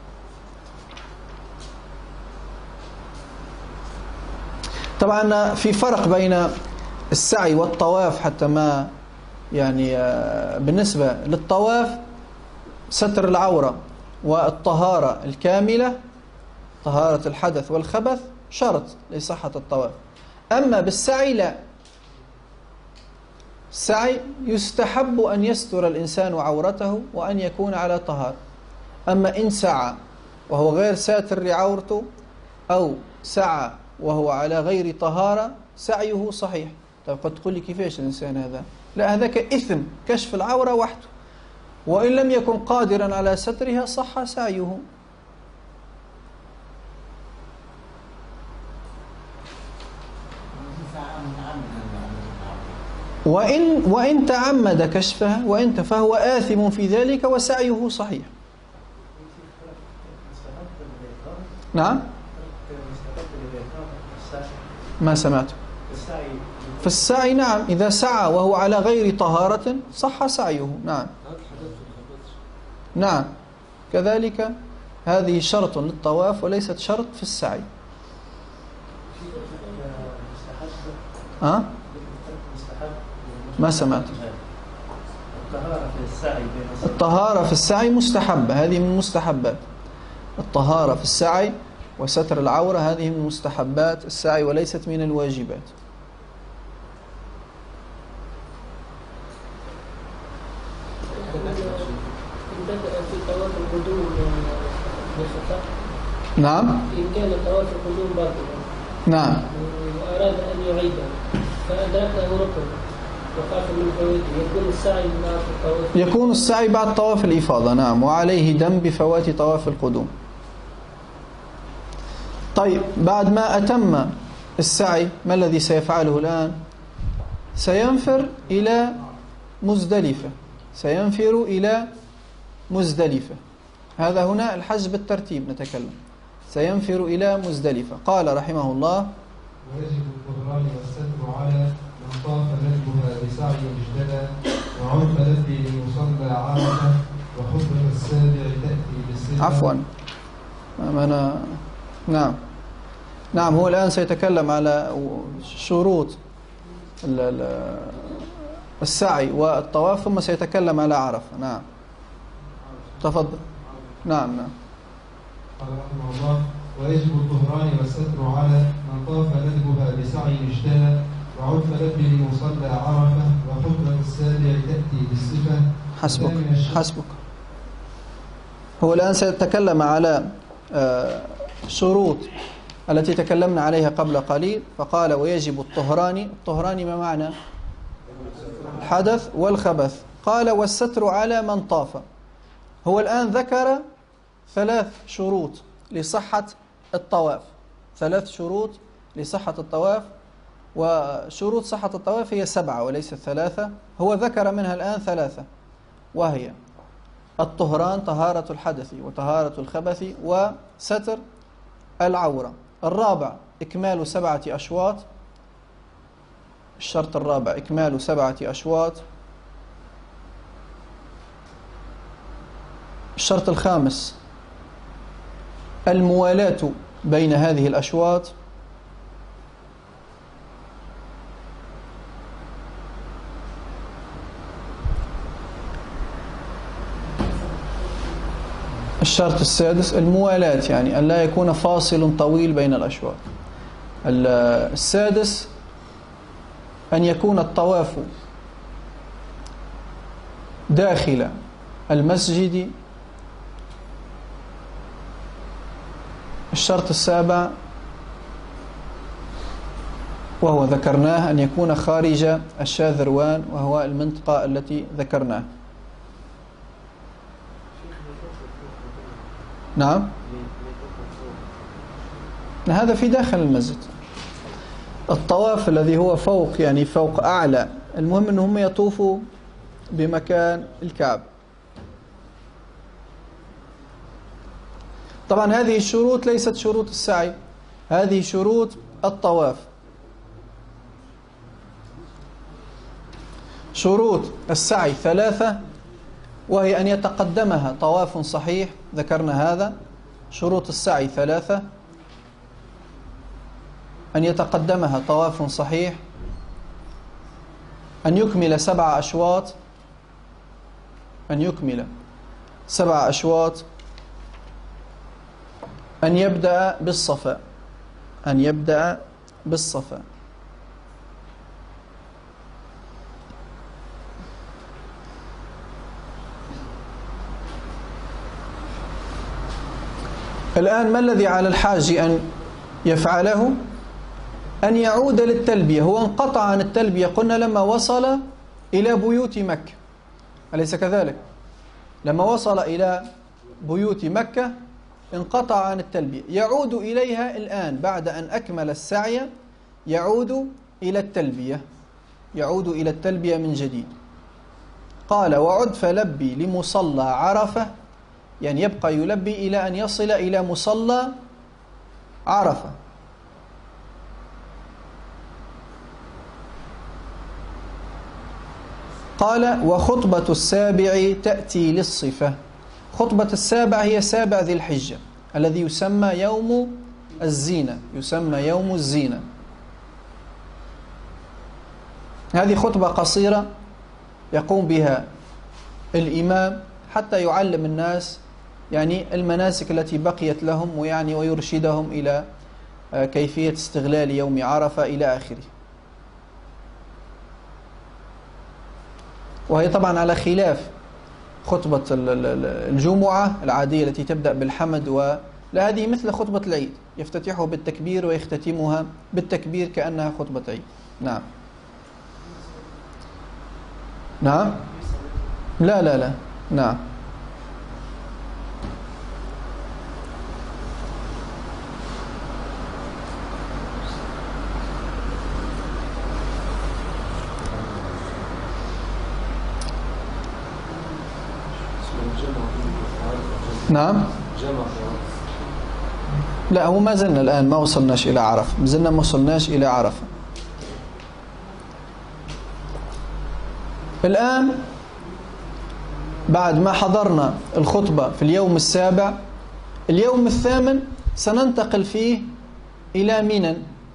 طبعا في فرق بين السعي والطواف، حتى ما يعني بالنسبة للطواف ستر العورة والطهارة الكاملة، طهارة الحدث والخبث شرط لصحة الطواف. أما بالسعي لا، السعي يستحب أن يستر الإنسان عورته وأن يكون على طهارة. أما إن سعى وهو غير ساتر لعورته أو سعى وهو على غير طهارة سعيه صحيح. طيب قد تقول لي كيفاش الإنسان هذا؟ لا، هذاك إثم كشف العورة وحده، وإن لم يكن قادرا على سترها صح سعيه. وإن وإن تعمد كشفها وإن فهو آثم في ذلك وسعيه صحيح. نعم، ما سمعت. في السعي نعم، إذا سعى وهو على غير طهارة صح سعيه. نعم نعم، كذلك هذه شرط للطواف وليست شرط في السعي. أه؟ ما سمعت. الطهارة في السعي مستحبة، هذه من مستحبات الطهارة في السعي، وستر العورة هذه من مستحبات السعي وليست من الواجبات. نعم، إن كان طواف القدوم باطلا نعم وأراد أن يعيده فأدركه ركن وخاف من فوته يكون السعي بعد الطواف. يكون السعي بعد طواف الإفاضة، نعم، وعليه دم بفوات طواف القدوم. طيب بعد ما أتم السعي ما الذي سيفعله الآن؟ سينفر إلى مزدلفة، سينفر إلى مزدلفة. هذا هنا الحج بالترتيب نتكلم. سينفر إلى مزدلفة. قال رحمه الله: ويجب الطهران والستر على من طاف ندبها بسعي اجتدى وعرف لبي لمصلى عرفة وخطبة السابع تأتي بالسنة. عفوا أنا نعم نعم هو الآن سيتكلم على شروط السعي والطواف ثم سيتكلم على عرفة. نعم تفضل. نعم نعم قال رحمه الله: ويجب الطهران والستر على من طاف ندبها بسعي اجتهى وعرف لبي لمصلى عرفة وخطبة السابع تأتي بالصفة. حسبك حسبك. هو الآن سيتكلم على شروط التي تكلمنا عليها قبل قليل. فقال: ويجب الطهران. الطهران ما معنى؟ الحدث والخبث. قال: والستر على من طاف. هو الآن ذكر ثلاث شروط لصحة الطواف، ثلاث شروط لصحة الطواف، وشروط صحة الطواف هي سبعة وليست ثلاثة. هو ذكر منها الآن ثلاثة، وهي الطهران طهارة الحدث وطهارة الخبث وستر العورة. الرابع إكمال سبعة أشواط. الشرط الرابع إكمال سبعة أشواط. الشرط الخامس الموالاة بين هذه الأشواط. الشرط السادس الموالاة، يعني أن لا يكون فاصل طويل بين الأشواط. السادس أن يكون الطواف داخل المسجد. الشرط السابع وهو ذكرناه أن يكون خارج الشاذروان وهو المنطقة التي ذكرناه. نعم هذا في داخل المسجد. الطواف الذي هو فوق، يعني فوق أعلى، المهم أنهم يطوفوا بمكان الكعب. طبعا هذه الشروط ليست شروط السعي، هذه شروط الطواف. شروط السعي ثلاثة، وهي أن يتقدمها طواف صحيح، ذكرنا هذا. شروط السعي ثلاثة: أن يتقدمها طواف صحيح، أن يكمل سبع أشواط، أن يكمل سبع أشواط، أن يبدأ بالصفا، أن يبدأ بالصفا. الآن ما الذي على الحاج أن يفعله؟ أن يعود للتلبية. هو انقطع عن التلبية قلنا لما وصل إلى بيوت مكة، أليس كذلك؟ لما وصل إلى بيوت مكة انقطع عن التلبية، يعود إليها الآن بعد أن أكمل السعي، يعود إلى التلبية، يعود إلى التلبية من جديد. قال: وعد فلبي لمصلى عرفة، يعني يبقى يلبي إلى أن يصل إلى مصلى عرفة. قال: وخطبة السابع تأتي للصفة. خطبة السابع هي سابع ذي الحجة الذي يسمى يوم الزينة، يسمى يوم الزينة. هذه خطبة قصيرة يقوم بها الإمام حتى يعلم الناس يعني المناسك التي بقيت لهم، ويعني ويرشدهم إلى كيفية استغلال يوم عرفة إلى آخره. وهي طبعا على خلاف خطبة الجمعة العادية التي تبدأ بالحمد، ولا هذه مثل خطبة العيد، يفتتحه بالتكبير ويختتمها بالتكبير كأنها خطبة عيد. نعم. نعم. لا لا لا. نعم. نعم. لا، هو ما زلنا الآن ما وصلناش إلى عرفة، ما زلنا ما وصلناش إلى عرفة. الآن بعد ما حضرنا الخطبة في اليوم السابع، اليوم الثامن سننتقل فيه إلى منى،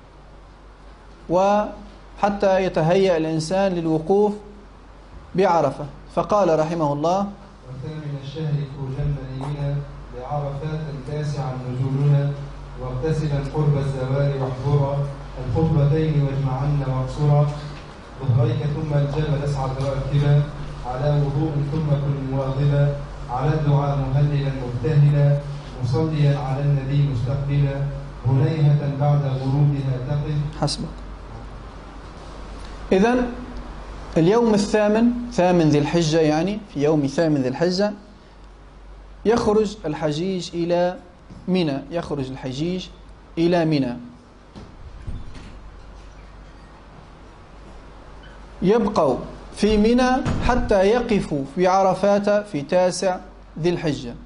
وحتى يتهيأ الإنسان للوقوف بعرفة. فقال رحمه الله: وثامن الشهر خروجنا لمنى لعرفات تاسعا نزولنا، واغتسلا قرب الزوال واحضرا الخطبتين واجمعن واقصرا، ظهريك ثم الجبل اسعد راكبا، على وضوء ثم كن مواظبا، على الدعاء مهللا مبتهلا، مصليا على النبي مستقبلا، هنيهة بعد غروبها تقف. حسبك. إذن اليوم الثامن، ثامن ذي الحجة، يعني في يوم ثامن ذي الحجة يخرج الحجيج إلى منى، يخرج الحجيج إلى منى، يبقوا في منى حتى يقفوا في عرفات في تاسع ذي الحجة.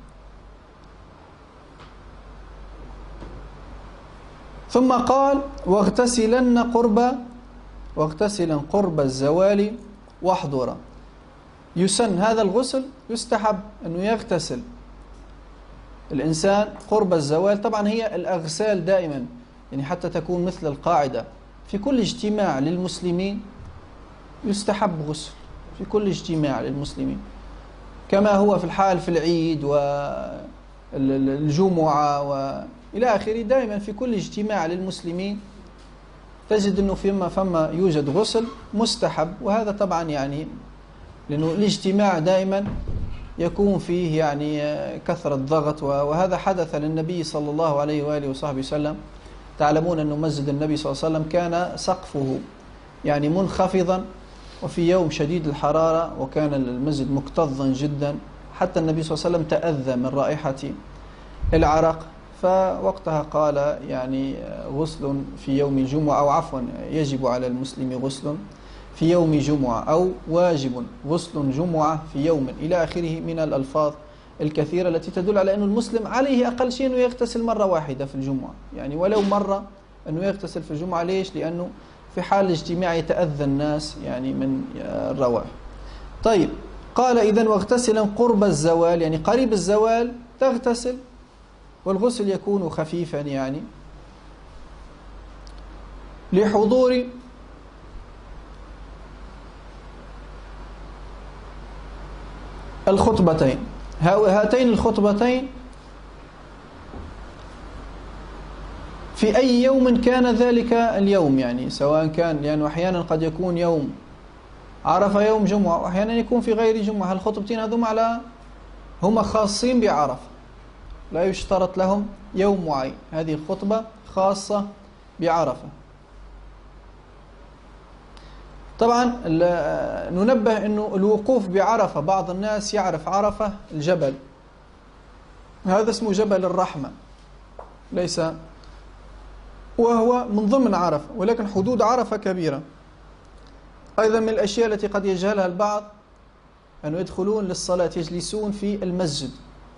ثم قال: واغتسلن قرب واغتسلا قرب الزوال واحضرا. يسن هذا الغسل، يستحب أنه يغتسل الإنسان قرب الزوال. طبعا هي الأغسال دائما يعني حتى تكون مثل القاعدة في كل اجتماع للمسلمين يستحب غسل، في كل اجتماع للمسلمين، كما هو في الحال في العيد والجمعة وإلى آخره. دائما في كل اجتماع للمسلمين تجد أنه فيما فما يوجد غسل مستحب. وهذا طبعا يعني لأنه الاجتماع دائما يكون فيه يعني كثرة ضغط، وهذا حدث للنبي صلى الله عليه وآله وصحبه وسلم. تعلمون أن مسجد النبي صلى الله عليه وسلم كان سقفه يعني منخفضا، وفي يوم شديد الحرارة وكان المسجد مكتظا جدا، حتى النبي صلى الله عليه وسلم تأذى من رائحة العرق. فوقتها قال يعني غسل في يوم الجمعة، أو عفوا يجب على المسلم غسل في يوم جمعة، أو واجب غسل جمعة في يوم، إلى آخره من الألفاظ الكثيرة التي تدل على أن المسلم عليه أقل شيء أنه يغتسل مرة واحدة في الجمعة، يعني ولو مرة أنه يغتسل في الجمعة. ليش؟ لأنه في حال الاجتماع يتأذى الناس يعني من الروائح. طيب، قال: إذن واغتسلا قرب الزوال، يعني قريب الزوال تغتسل، والغسل يكون خفيفا يعني لحضور الخطبتين. هاتين الخطبتين في أي يوم كان ذلك اليوم، يعني سواء كان، لأنه يعني أحيانا قد يكون يوم عرفة يوم جمعة، وأحيانا يكون في غير جمعة. الخطبتين هذوم على هم خاصين بعرفة، لا يشترط لهم يوم معين. هذه الخطبة خاصة بعرفة. طبعا ننبه أنه الوقوف بعرفة، بعض الناس يعرف عرفة الجبل، هذا اسمه جبل الرحمة، ليس وهو من ضمن عرفة، ولكن حدود عرفة كبيرة. أيضا من الأشياء التي قد يجهلها البعض أنه يدخلون للصلاة يجلسون في المسجد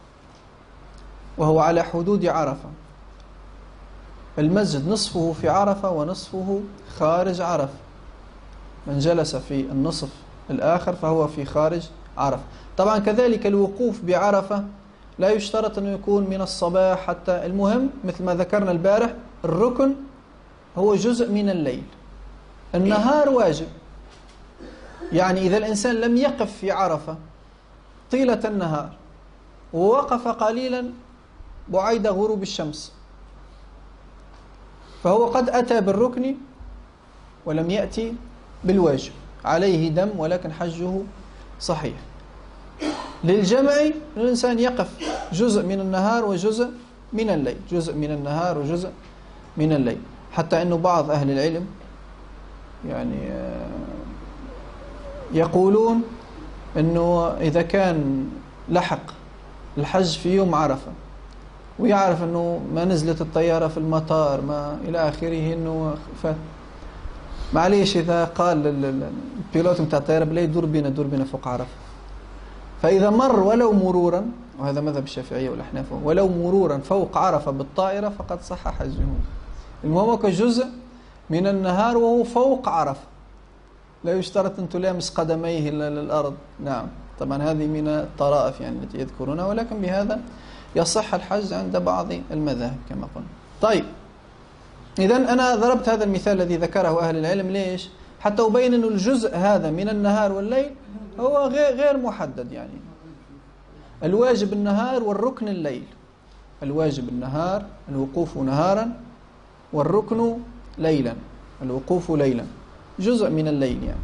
وهو على حدود عرفة. المسجد نصفه في عرفة ونصفه خارج عرفة، من جلس في النصف الآخر فهو في خارج عرفة. طبعا كذلك الوقوف بعرفة لا يشترط أنه يكون من الصباح حتى، المهم مثل ما ذكرنا البارح الركن هو جزء من الليل، النهار واجب. يعني إذا الإنسان لم يقف في عرفة طيلة النهار ووقف قليلا بعيد غروب الشمس، فهو قد أتى بالركن ولم يأتي بالواجب، عليه دم ولكن حجه صحيح. للجمع الإنسان يقف جزء من النهار وجزء من الليل، جزء من النهار وجزء من الليل، حتى أنه بعض أهل العلم يعني يقولون أنه إذا كان لحق الحج في يوم عرفة ويعرف أنه ما نزلت الطيارة في المطار ما إلى آخره، أنه فات معليش إذا قال البيلوت متاع الطيارة بلا يدور بينا دور بينا فوق عرفة، فإذا مر ولو مرورا، وهذا مذهب الشافعية والأحناف، ولو مرورا فوق عرفة بالطائرة فقد صح حجه. المهم كجزء من النهار وهو فوق عرفة، لا يشترط أن تلامس قدميه للأرض. نعم طبعا هذه من الطرائف يعني التي يذكرونها، ولكن بهذا يصح الحج عند بعض المذاهب كما قلنا. طيب إذن أنا ضربت هذا المثال الذي ذكره أهل العلم ليش؟ حتى أبين أن الجزء هذا من النهار والليل هو غير محدد، يعني الواجب النهار والركن الليل. الواجب النهار الوقوف نهارا، والركن ليلا الوقوف ليلا، جزء من الليل يعني.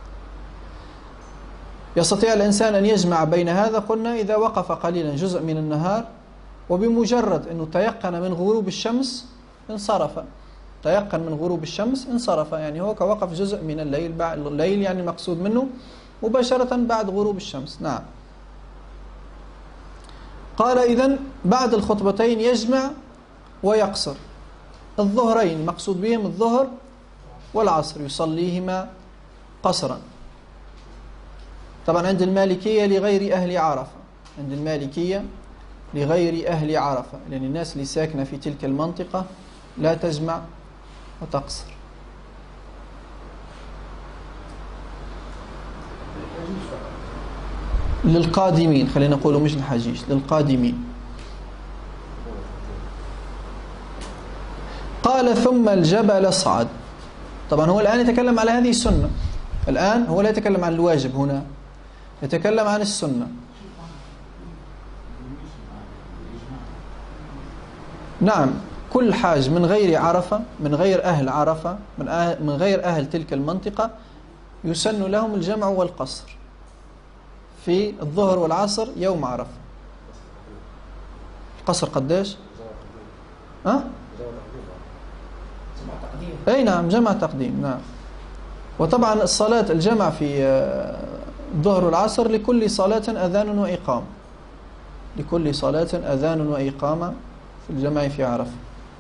يستطيع الإنسان أن يجمع بين هذا، قلنا إذا وقف قليلا جزء من النهار، وبمجرد أنه تيقن من غروب الشمس انصرف، تيقن من غروب الشمس انصرف، يعني هو كوقف جزء من الليل. بعد الليل يعني المقصود منه مباشرة بعد غروب الشمس. نعم. قال إذن بعد الخطبتين يجمع ويقصر الظهرين، المقصود بهم الظهر والعصر، يصليهما قصرا. طبعا عند المالكية لغير أهل عرفة، عند المالكية لغير أهل عرفة، لأن الناس اللي ساكنة في تلك المنطقة لا تجمع وتقصر. للقادمين، خلينا نقول مش الحجيج، للقادمين. قال ثم الجبل اصعد. طبعا هو الآن يتكلم على هذه السنة، الآن هو لا يتكلم عن الواجب، هنا يتكلم عن السنة. نعم كل حاج من غير عرفة، من غير أهل عرفة، من, أهل من غير أهل تلك المنطقة، يسن لهم الجمع والقصر في الظهر والعصر يوم عرفة. القصر قديش؟ أه؟ أي نعم جمع تقديم. نعم. وطبعا الصلاة الجمع في الظهر والعصر لكل صلاة أذان وإقامة، لكل صلاة أذان وإقامة في الجمع في عرفة.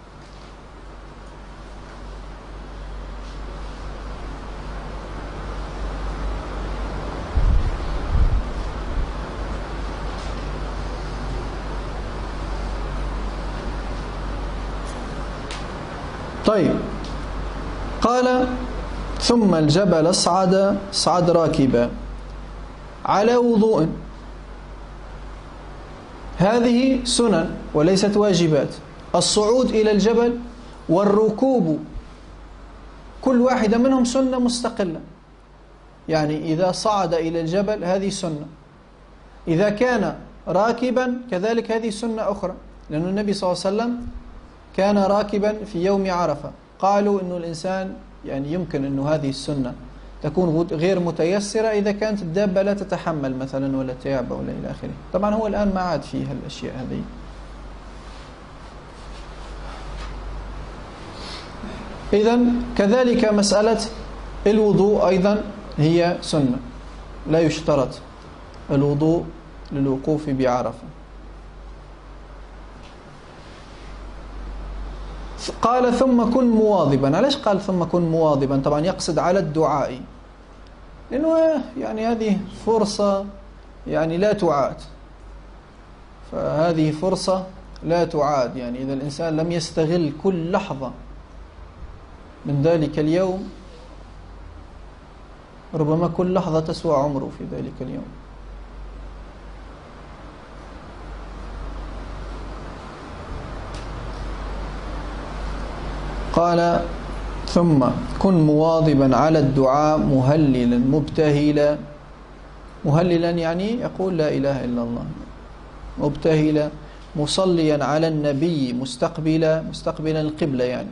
طيب قال ثم الجبل اصعد صعد راكبا على وضوء. هذه سنن وليست واجبات. الصعود إلى الجبل والركوب كل واحدة منهم سنة مستقلة، يعني إذا صعد إلى الجبل هذه سنة، إذا كان راكبا كذلك هذه سنة أخرى، لأن النبي صلى الله عليه وسلم كان راكبا في يوم عرفة. قالوا أنه الإنسان يعني يمكن أنه هذه السنة تكون غير متيسرة إذا كانت الدابة لا تتحمل مثلا ولا تعب ولا إلى آخره. طبعا هو الآن ما عاد فيها الأشياء هذه. إذن كذلك مسألة الوضوء أيضا هي سنة، لا يشترط الوضوء للوقوف بعرفة. قال ثم كن مواظبا. علاش قال ثم كن مواظبا؟ طبعا يقصد على الدعاء، لأنه يعني هذه فرصة يعني لا تعاد، فهذه فرصة لا تعاد، يعني إذا الإنسان لم يستغل كل لحظة من ذلك اليوم ربما كل لحظة تسوى عمره في ذلك اليوم. قال ثم كن مواظبا على الدعاء مهللا مبتهلا. مهللا يعني يقول لا إله إلا الله، مبتهلا مصليا على النبي مستقبلا مستقبلا القبلة يعني.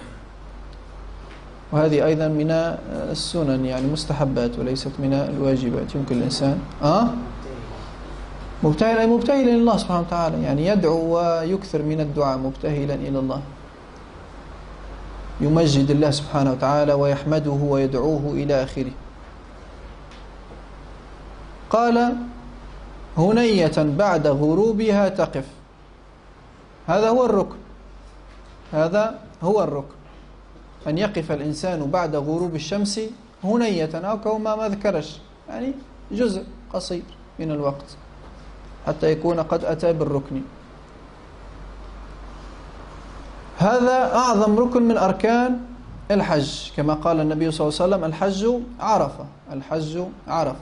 وهذه أيضا من السنن يعني مستحبات وليست من الواجبات. يمكن الإنسان آه مبتهلا مبتهلا إلى الله سبحانه وتعالى، يعني يدعو ويكثر من الدعاء مبتهلا إلى الله، يمجد الله سبحانه وتعالى ويحمده ويدعوه إلى آخره. قال هنية بعد غروبها تقف. هذا هو الركن، هذا هو الركن، أن يقف الإنسان بعد غروب الشمس هنية، أو كما ما ذكرش يعني جزء قصير من الوقت حتى يكون قد أتى بالركن. هذا أعظم ركن من أركان الحج، كما قال النبي صلى الله عليه وسلم الحج عرفة، الحج عرفة.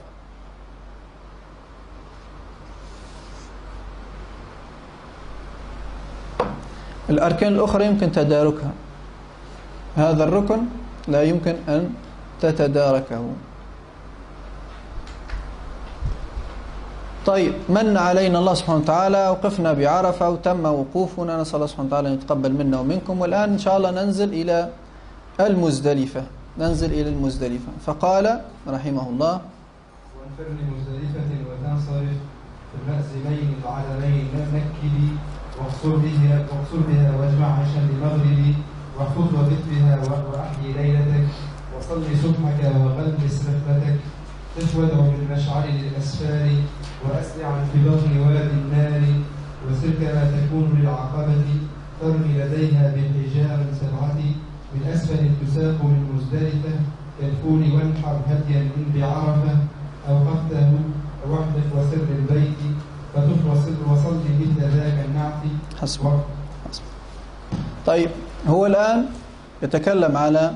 الأركان الأخرى يمكن تداركها، هذا الركن لا يمكن أن تتداركه. طيب، من علينا الله سبحانه وتعالى، وقفنا بعرفة وتم وقوفنا، نسأل الله سبحانه وتعالى أن يتقبل منا ومنكم. والآن إن شاء الله ننزل إلى المزدلفة، ننزل إلى المزدلفة. فقال رحمه الله: وانفر لمزدلفة وتنصرف في المأزمين العلمين نكبي واقصر بها واقصر بها واجمع عشا لمغربي واحفظ وبت بها وأحيي ليلتك وصل صبحك وغلس رحلتك تشود بالمشعر للأسفار وأسرع في بطن وادي النار وسر كما تكون للعقبة ترمي لديها بالحجار سبعة من أسفل تساق من مزدلفة كالفول وانحر هديا من بعرفة أو قفته أو احدث وسر البيت فتف وصل مثل ذاك النعت. حسب. حسب. طيب، هو الآن يتكلم على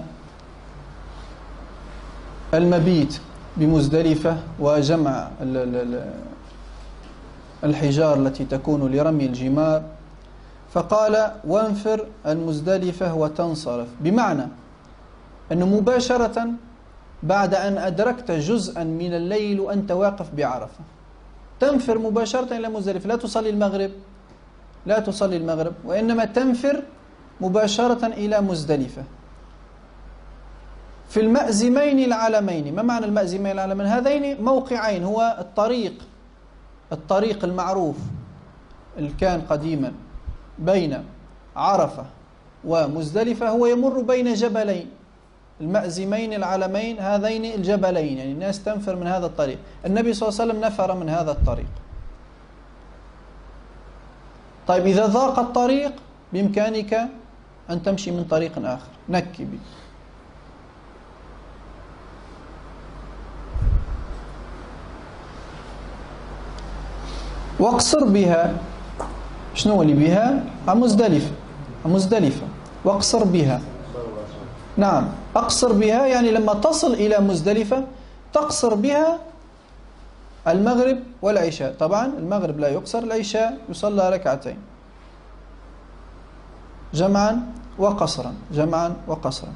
المبيت بمزدلفة وجمع الحجار التي تكون لرمي الجمار. فقال: وانفر المزدلفة وتنصرف، بمعنى أنه مباشرة بعد أن أدركت جزءا من الليل وأنت واقف بعرفة تنفر مباشرة إلى مزدلفة، لا تصلي المغرب، لا تصلي المغرب، وإنما تنفر مباشرة إلى مزدلفة في المأزمين العلمين. ما معنى المأزمين العلمين؟ هذين موقعين، هو الطريق الطريق المعروف اللي كان قديما بين عرفة ومزدلفة، هو يمر بين جبلين، المأزمين العلمين، هذين الجبلين، يعني الناس تنفر من هذا الطريق. النبي صلى الله عليه وسلم نفر من هذا الطريق. طيب، إذا ضاق الطريق بإمكانك أن تمشي من طريق آخر، نكبي. واقصر بها، شنو اللي بها؟ مزدلفة، مزدلفة، واقصر بها. نعم، أقصر بها يعني لما تصل إلى مزدلفة تقصر بها المغرب والعشاء. طبعا المغرب لا يقصر، العشاء يصلى ركعتين جمعا وقصرا، جمعا وقصرا.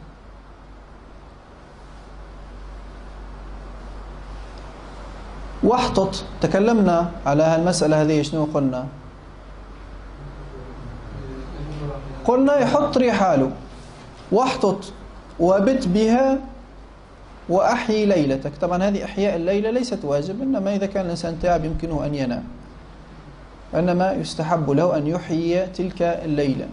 واحتط، تكلمنا على هالمسألة هذه، شنو قلنا؟ قلنا يحط رحاله، واحتط وبت بها وأحيي ليلتك. طبعا هذه إحياء الليلة ليست واجب، إنما إذا كان الإنسان تعب يمكنه أن ينام، إنما يستحب له أن يحيي تلك الليلة.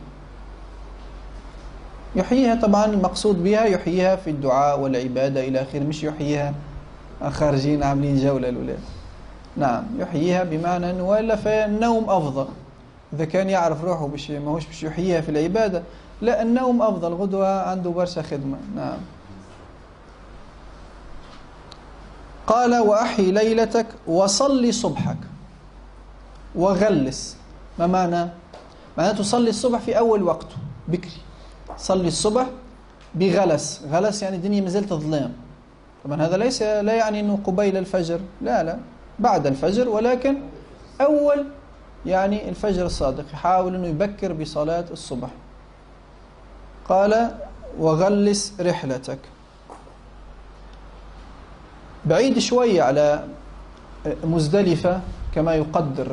يحييها طبعا المقصود بها يحييها في الدعاء والعبادة إلى آخره، مش يحييها خارجين عاملين جولة الأولاد. نعم، يحييها بمعنى أنه وإلا فالنوم أفضل. إذا كان يعرف روحه بش ما هوش بش يحييها في العبادة، لا، النوم أفضل، غدوة عنده برشا خدمة. نعم. قال: وأحيي ليلتك وصلي صبحك وغلس. ما معنى؟ معناه تصلي الصبح في أول وقته بكري، صلي الصبح بغلس. غلس يعني الدنيا مازالت ظلام. طبعا هذا ليس لا يعني أنه قبيل الفجر، لا لا، بعد الفجر، ولكن أول يعني الفجر الصادق، يحاول أنه يبكر بصلاة الصبح. قال: وغلس رحلتك. بعيد شوية على مزدلفة كما يقدر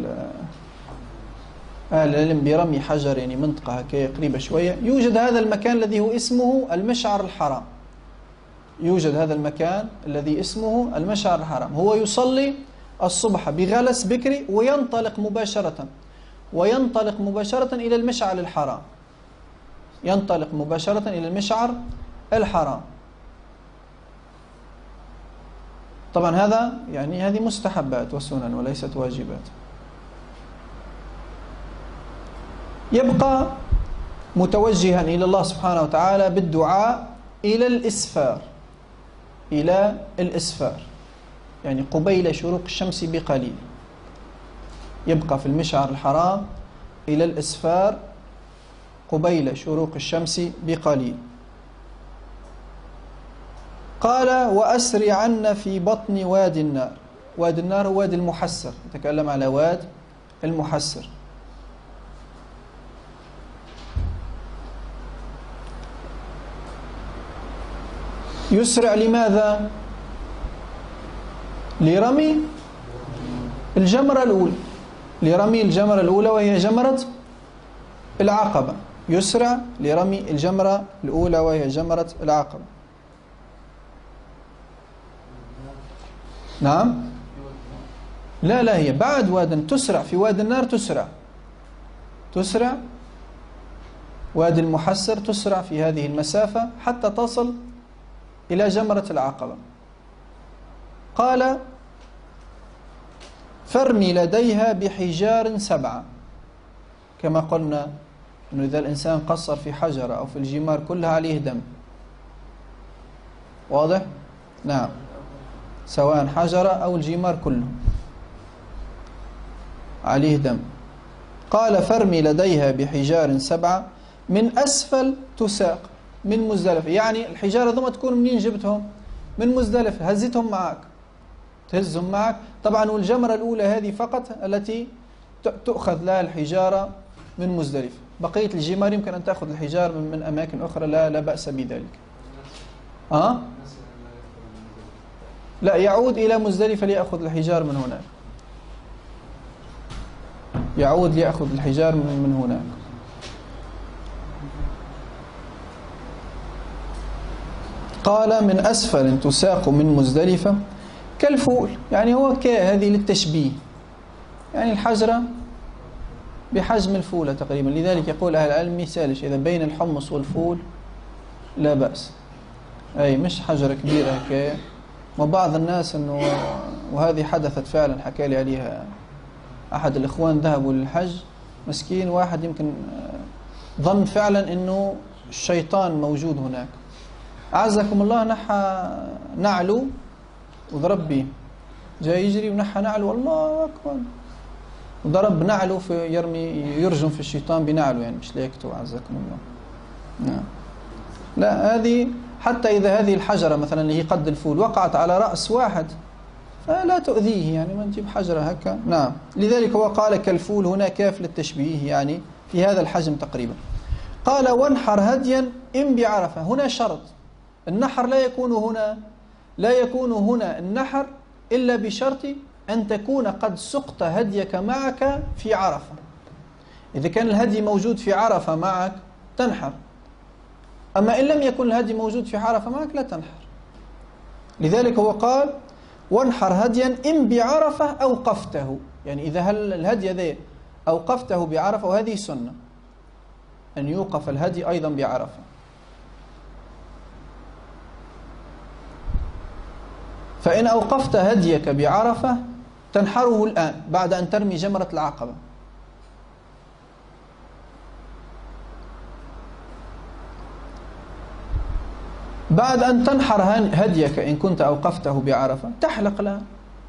أهل العلم برمي حجر، يعني منطقة هكذا قريبة شوية. يوجد هذا المكان الذي هو اسمه المشعر الحرام، يوجد هذا المكان الذي اسمه المشعر الحرام. هو يصلي الصبح بغلس بكري وينطلق مباشرة وينطلق مباشرة إلى المشعر الحرام، ينطلق مباشرة إلى المشعر الحرام. طبعا هذا يعني هذه مستحبات وسنن وليست واجبات. يبقى متوجها إلى الله سبحانه وتعالى بالدعاء إلى الإسفار، إلى الإسفار يعني قبيل شروق الشمس بقليل، يبقى في المشعر الحرام إلى الإسفار قبيل شروق الشمس بقليل. قال وأسرعن في بطن وادي النار. وادي النار هو وادي المحسر، يتكلم على واد المحسر. يسرع لماذا؟ لرمي الجمرة الأولى، لرمي الجمرة الأولى وهي جمرة العقبة. يسرع لرمي الجمرة الأولى وهي جمرة العقبة. نعم لا لا هي بعد واد، تسرع في وادي النار، تسرع تسرع وادي المحسر، تسرع في هذه المسافة حتى تصل إلى جمرة العقبة. قال فارمي لديها بحجار سبعة، كما قلنا أنه إذا الإنسان قصر في حجرة أو في الجمار كلها عليه دم، واضح؟ نعم، سواء حجرة أو الجمار كله عليه دم. قال فارمي لديها بحجار سبعة من أسفل تساق من مزدلفة، يعني الحجارة ثم تكون منين جبتهم؟ من مزدلفة، هزتهم معك، تهزهم معك طبعا. والجمرة الأولى هذه فقط التي تؤخذ لها الحجارة من مزدلفة، بقية الجمار يمكن أن تأخذ الحجار من, من أماكن أخرى، لا لا بأس بذلك. أه؟ لا، يعود إلى مزدلفة ليأخذ الحجار من هناك، يعود ليأخذ الحجار من, من هناك. قال من أسفل تساق من مزدلفة كالفول، يعني هو كهذه للتشبيه، يعني الحجرة بحجم الفولة تقريبا. لذلك يقول أهل العلم مثالش إذا بين الحمص والفول لا بأس، أي مش حجرة كبيرة هكايا. وبعض الناس أنه، وهذه حدثت فعلا، حكى لي عليها أحد الإخوان، ذهبوا للحج مسكين واحد يمكن ظن فعلا أنه الشيطان موجود هناك، أعزكم الله، نحى نعلو وضرب به، جاي يجري ونحى نعلو، الله أكبر، وضرب نعلو في يرمي يرجم في الشيطان بنعلو، يعني مش ليكتو، أعزكم الله. نعم. لا، هذه حتى إذا هذه الحجرة مثلا اللي هي قد الفول وقعت على رأس واحد فلا تؤذيه، يعني ما نجيب حجرة هكا. نعم، لذلك هو قال كالفول هنا كاف للتشبيه، يعني في هذا الحجم تقريبا. قال وانحر هديا إن بعرفة، هنا شرط، النحر لا يكون هنا لا يكون هنا النحر إلا بشرط أن تكون قد سقت هديك معك في عرفة. إذا كان الهدي موجود في عرفة معك تنحر، أما إن لم يكن الهدي موجود في عرفة معك لا تنحر. لذلك هو قال وانحر هديا إن بعرفة أوقفته، يعني إذا هل الهدي ذي أوقفته بعرفة، وهذه سنة أن يوقف الهدي أيضا بعرفة. فإن أوقفت هديك بعرفة تنحره الآن بعد أن ترمي جمرة العقبة. بعد أن تنحر هديك إن كنت أوقفته بعرفة تحلق الآن،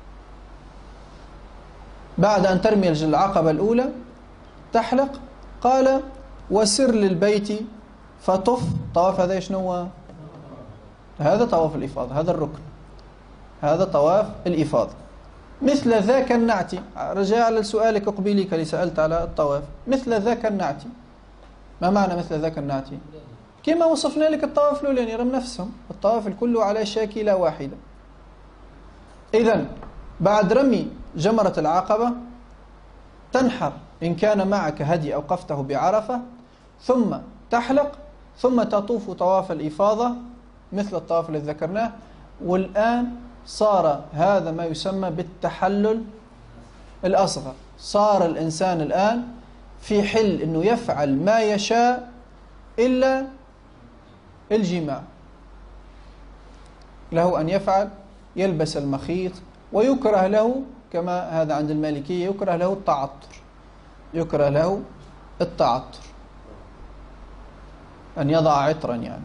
بعد أن ترمي العقبة الأولى تحلق. قال وسر للبيت فطف، طواف هذا شنو؟ هذا طواف الإفاضة، هذا الركن، هذا طواف الإفاضة. مثل ذاك النعت، رجاء لسؤالك قبيلك اللي سألت على الطواف، مثل ذاك النعت، ما معنى مثل ذاك النعت؟ كما وصفنا لك الطواف الأولاني، رم نفسهم، الطواف الكل على شاكلة واحدة. إذن بعد رمي جمرة العقبة تنحر إن كان معك هدي أوقفته بعرفة، ثم تحلق، ثم تطوف طواف الإفاضة مثل الطواف الذي ذكرناه. والآن صار هذا ما يسمى بالتحلل الأصغر، صار الإنسان الآن في حل أنه يفعل ما يشاء إلا الجماع، له أن يفعل يلبس المخيط، ويكره له كما هذا عند المالكية يكره له التعطر، يكره له التعطر أن يضع عطرا يعني.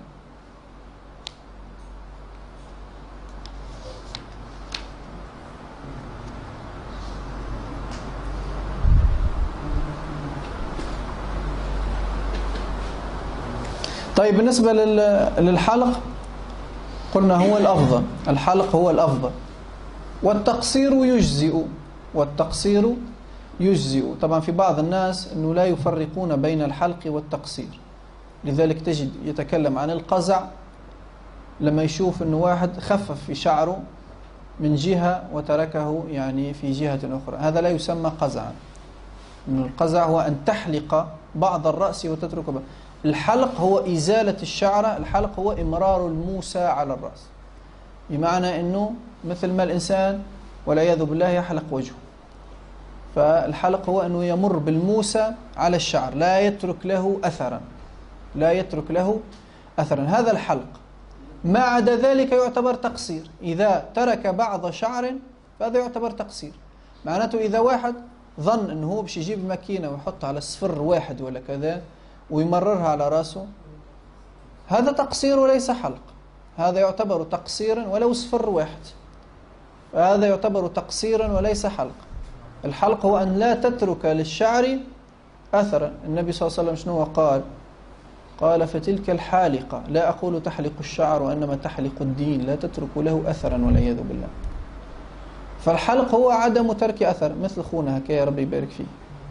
طيب بالنسبة للحلق قلنا هو الأفضل، الحلق هو الأفضل، والتقصير يجزئ، والتقصير يجزئ. طبعا في بعض الناس أنه لا يفرقون بين الحلق والتقصير، لذلك تجد يتكلم عن القزع لما يشوف أنه واحد خفف في شعره من جهة وتركه يعني في جهة أخرى، هذا لا يسمى قزعا. إنه القزع هو أن تحلق بعض الرأس وتترك بعض. الحلق هو إزالة الشعرة، الحلق هو إمرار الموسى على الرأس، بمعنى أنه مثل ما الإنسان والعياذ بالله يحلق وجهه، فالحلق هو أنه يمر بالموسى على الشعر، لا يترك له أثرا، لا يترك له أثرا، هذا الحلق. ما عدا ذلك يعتبر تقصير، إذا ترك بعض شعر فهذا يعتبر تقصير. معناته إذا واحد ظن أنه هو باش يجيب ماكينة ويحطها على صفر واحد ولا كذا ويمررها على رأسه، هذا تقصير وليس حلق، هذا يعتبر تقصيرا ولو صفر واحد، هذا يعتبر تقصيرا وليس حلق. الحلق هو أن لا تترك للشعر أثرا. النبي صلى الله عليه وسلم شنو قال؟ قال فتلك الحالقة لا أقول تحلق الشعر وإنما تحلق الدين، لا تترك له أثرا والعياذ بالله. فالحلق هو عدم ترك أثر، مثل خونا هكا يا رب يبارك فيه،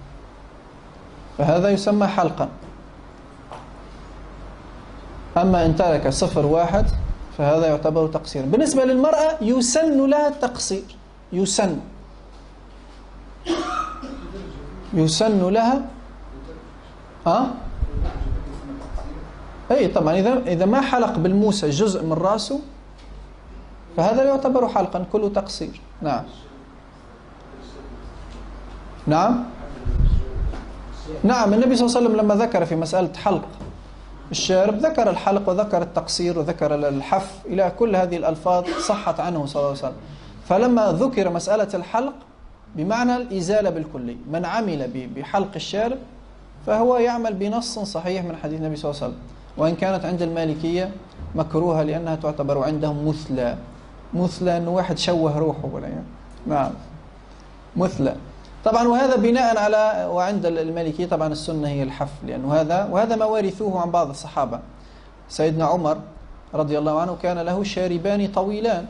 فهذا يسمى حلقا. أما إن ترك صفر واحد فهذا يعتبر تقصير. بالنسبة للمرأة يسن لها التقصير، يسن يسن لها أه؟ أي طبعا إذا إذا ما حلق بالموسى جزء من رأسه فهذا لا يعتبر حلقا، كله تقصير. نعم نعم نعم النبي صلى الله عليه وسلم لما ذكر في مسألة حلق الشارب ذكر الحلق وذكر التقصير وذكر الحف، إلى كل هذه الألفاظ صحت عنه صلى الله عليه وسلم. فلما ذكر مسألة الحلق بمعنى الإزالة بالكلي، من عمل بحلق الشارب فهو يعمل بنص صحيح من حديث النبي صلى الله عليه وسلم، وإن كانت عند المالكية مكروهة لأنها تعتبر عندهم مثلى، مثلى أنه واحد شوه روحه ولا يعني. نعم مثلى طبعا، وهذا بناء على وعند المالكية طبعا السنة هي الحف، لأنه هذا وهذا ما ورثوه عن بعض الصحابة. سيدنا عمر رضي الله عنه كان له شاربان طويلان،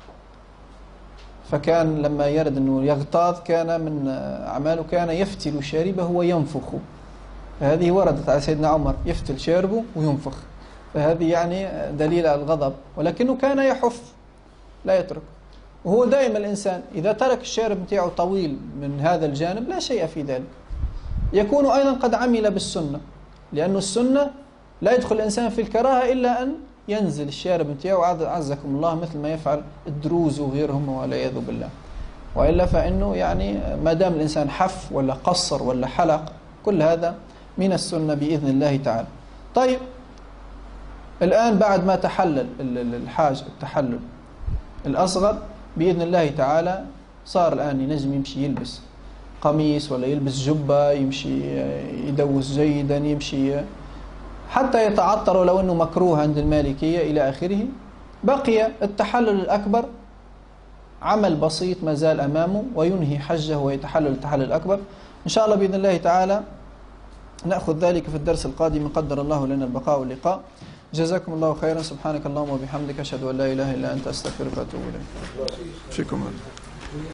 فكان لما يرد أنه يغتاظ كان من أعماله كان يفتل شاربه وينفخ، فهذه وردت على سيدنا عمر، يفتل شاربه وينفخ، فهذه يعني دليل على الغضب، ولكنه كان يحف لا يترك. وهو دائما الإنسان إذا ترك الشارب متاعه طويل من هذا الجانب لا شيء في ذلك، يكون أيضا قد عمل بالسنة، لأن السنة لا يدخل الإنسان في الكراهة إلا أن ينزل الشارب متاعه عزكم الله، مثل ما يفعل الدروز وغيرهم والعياذ بالله. وإلا فإنه يعني ما دام الإنسان حف ولا قصر ولا حلق كل هذا من السنة بإذن الله تعالى. طيب الآن بعد ما تحلل الحاج التحلل الأصغر بإذن الله تعالى صار الآن ينجم يمشي يلبس قميص ولا يلبس جبة، يمشي يدوس جيدا، يمشي حتى يتعطر ولو أنه مكروه عند المالكية إلى آخره. بقي التحلل الأكبر عمل بسيط ما زال أمامه وينهي حجه ويتحلل التحلل الأكبر إن شاء الله بإذن الله تعالى. نأخذ ذلك في الدرس القادم، قدر الله لنا البقاء واللقاء. جزاكم الله خيرا، سبحانك اللهم وبحمدك أشهد أن لا إله إلا أنت أستغفرك وأتوب إليك. فيكم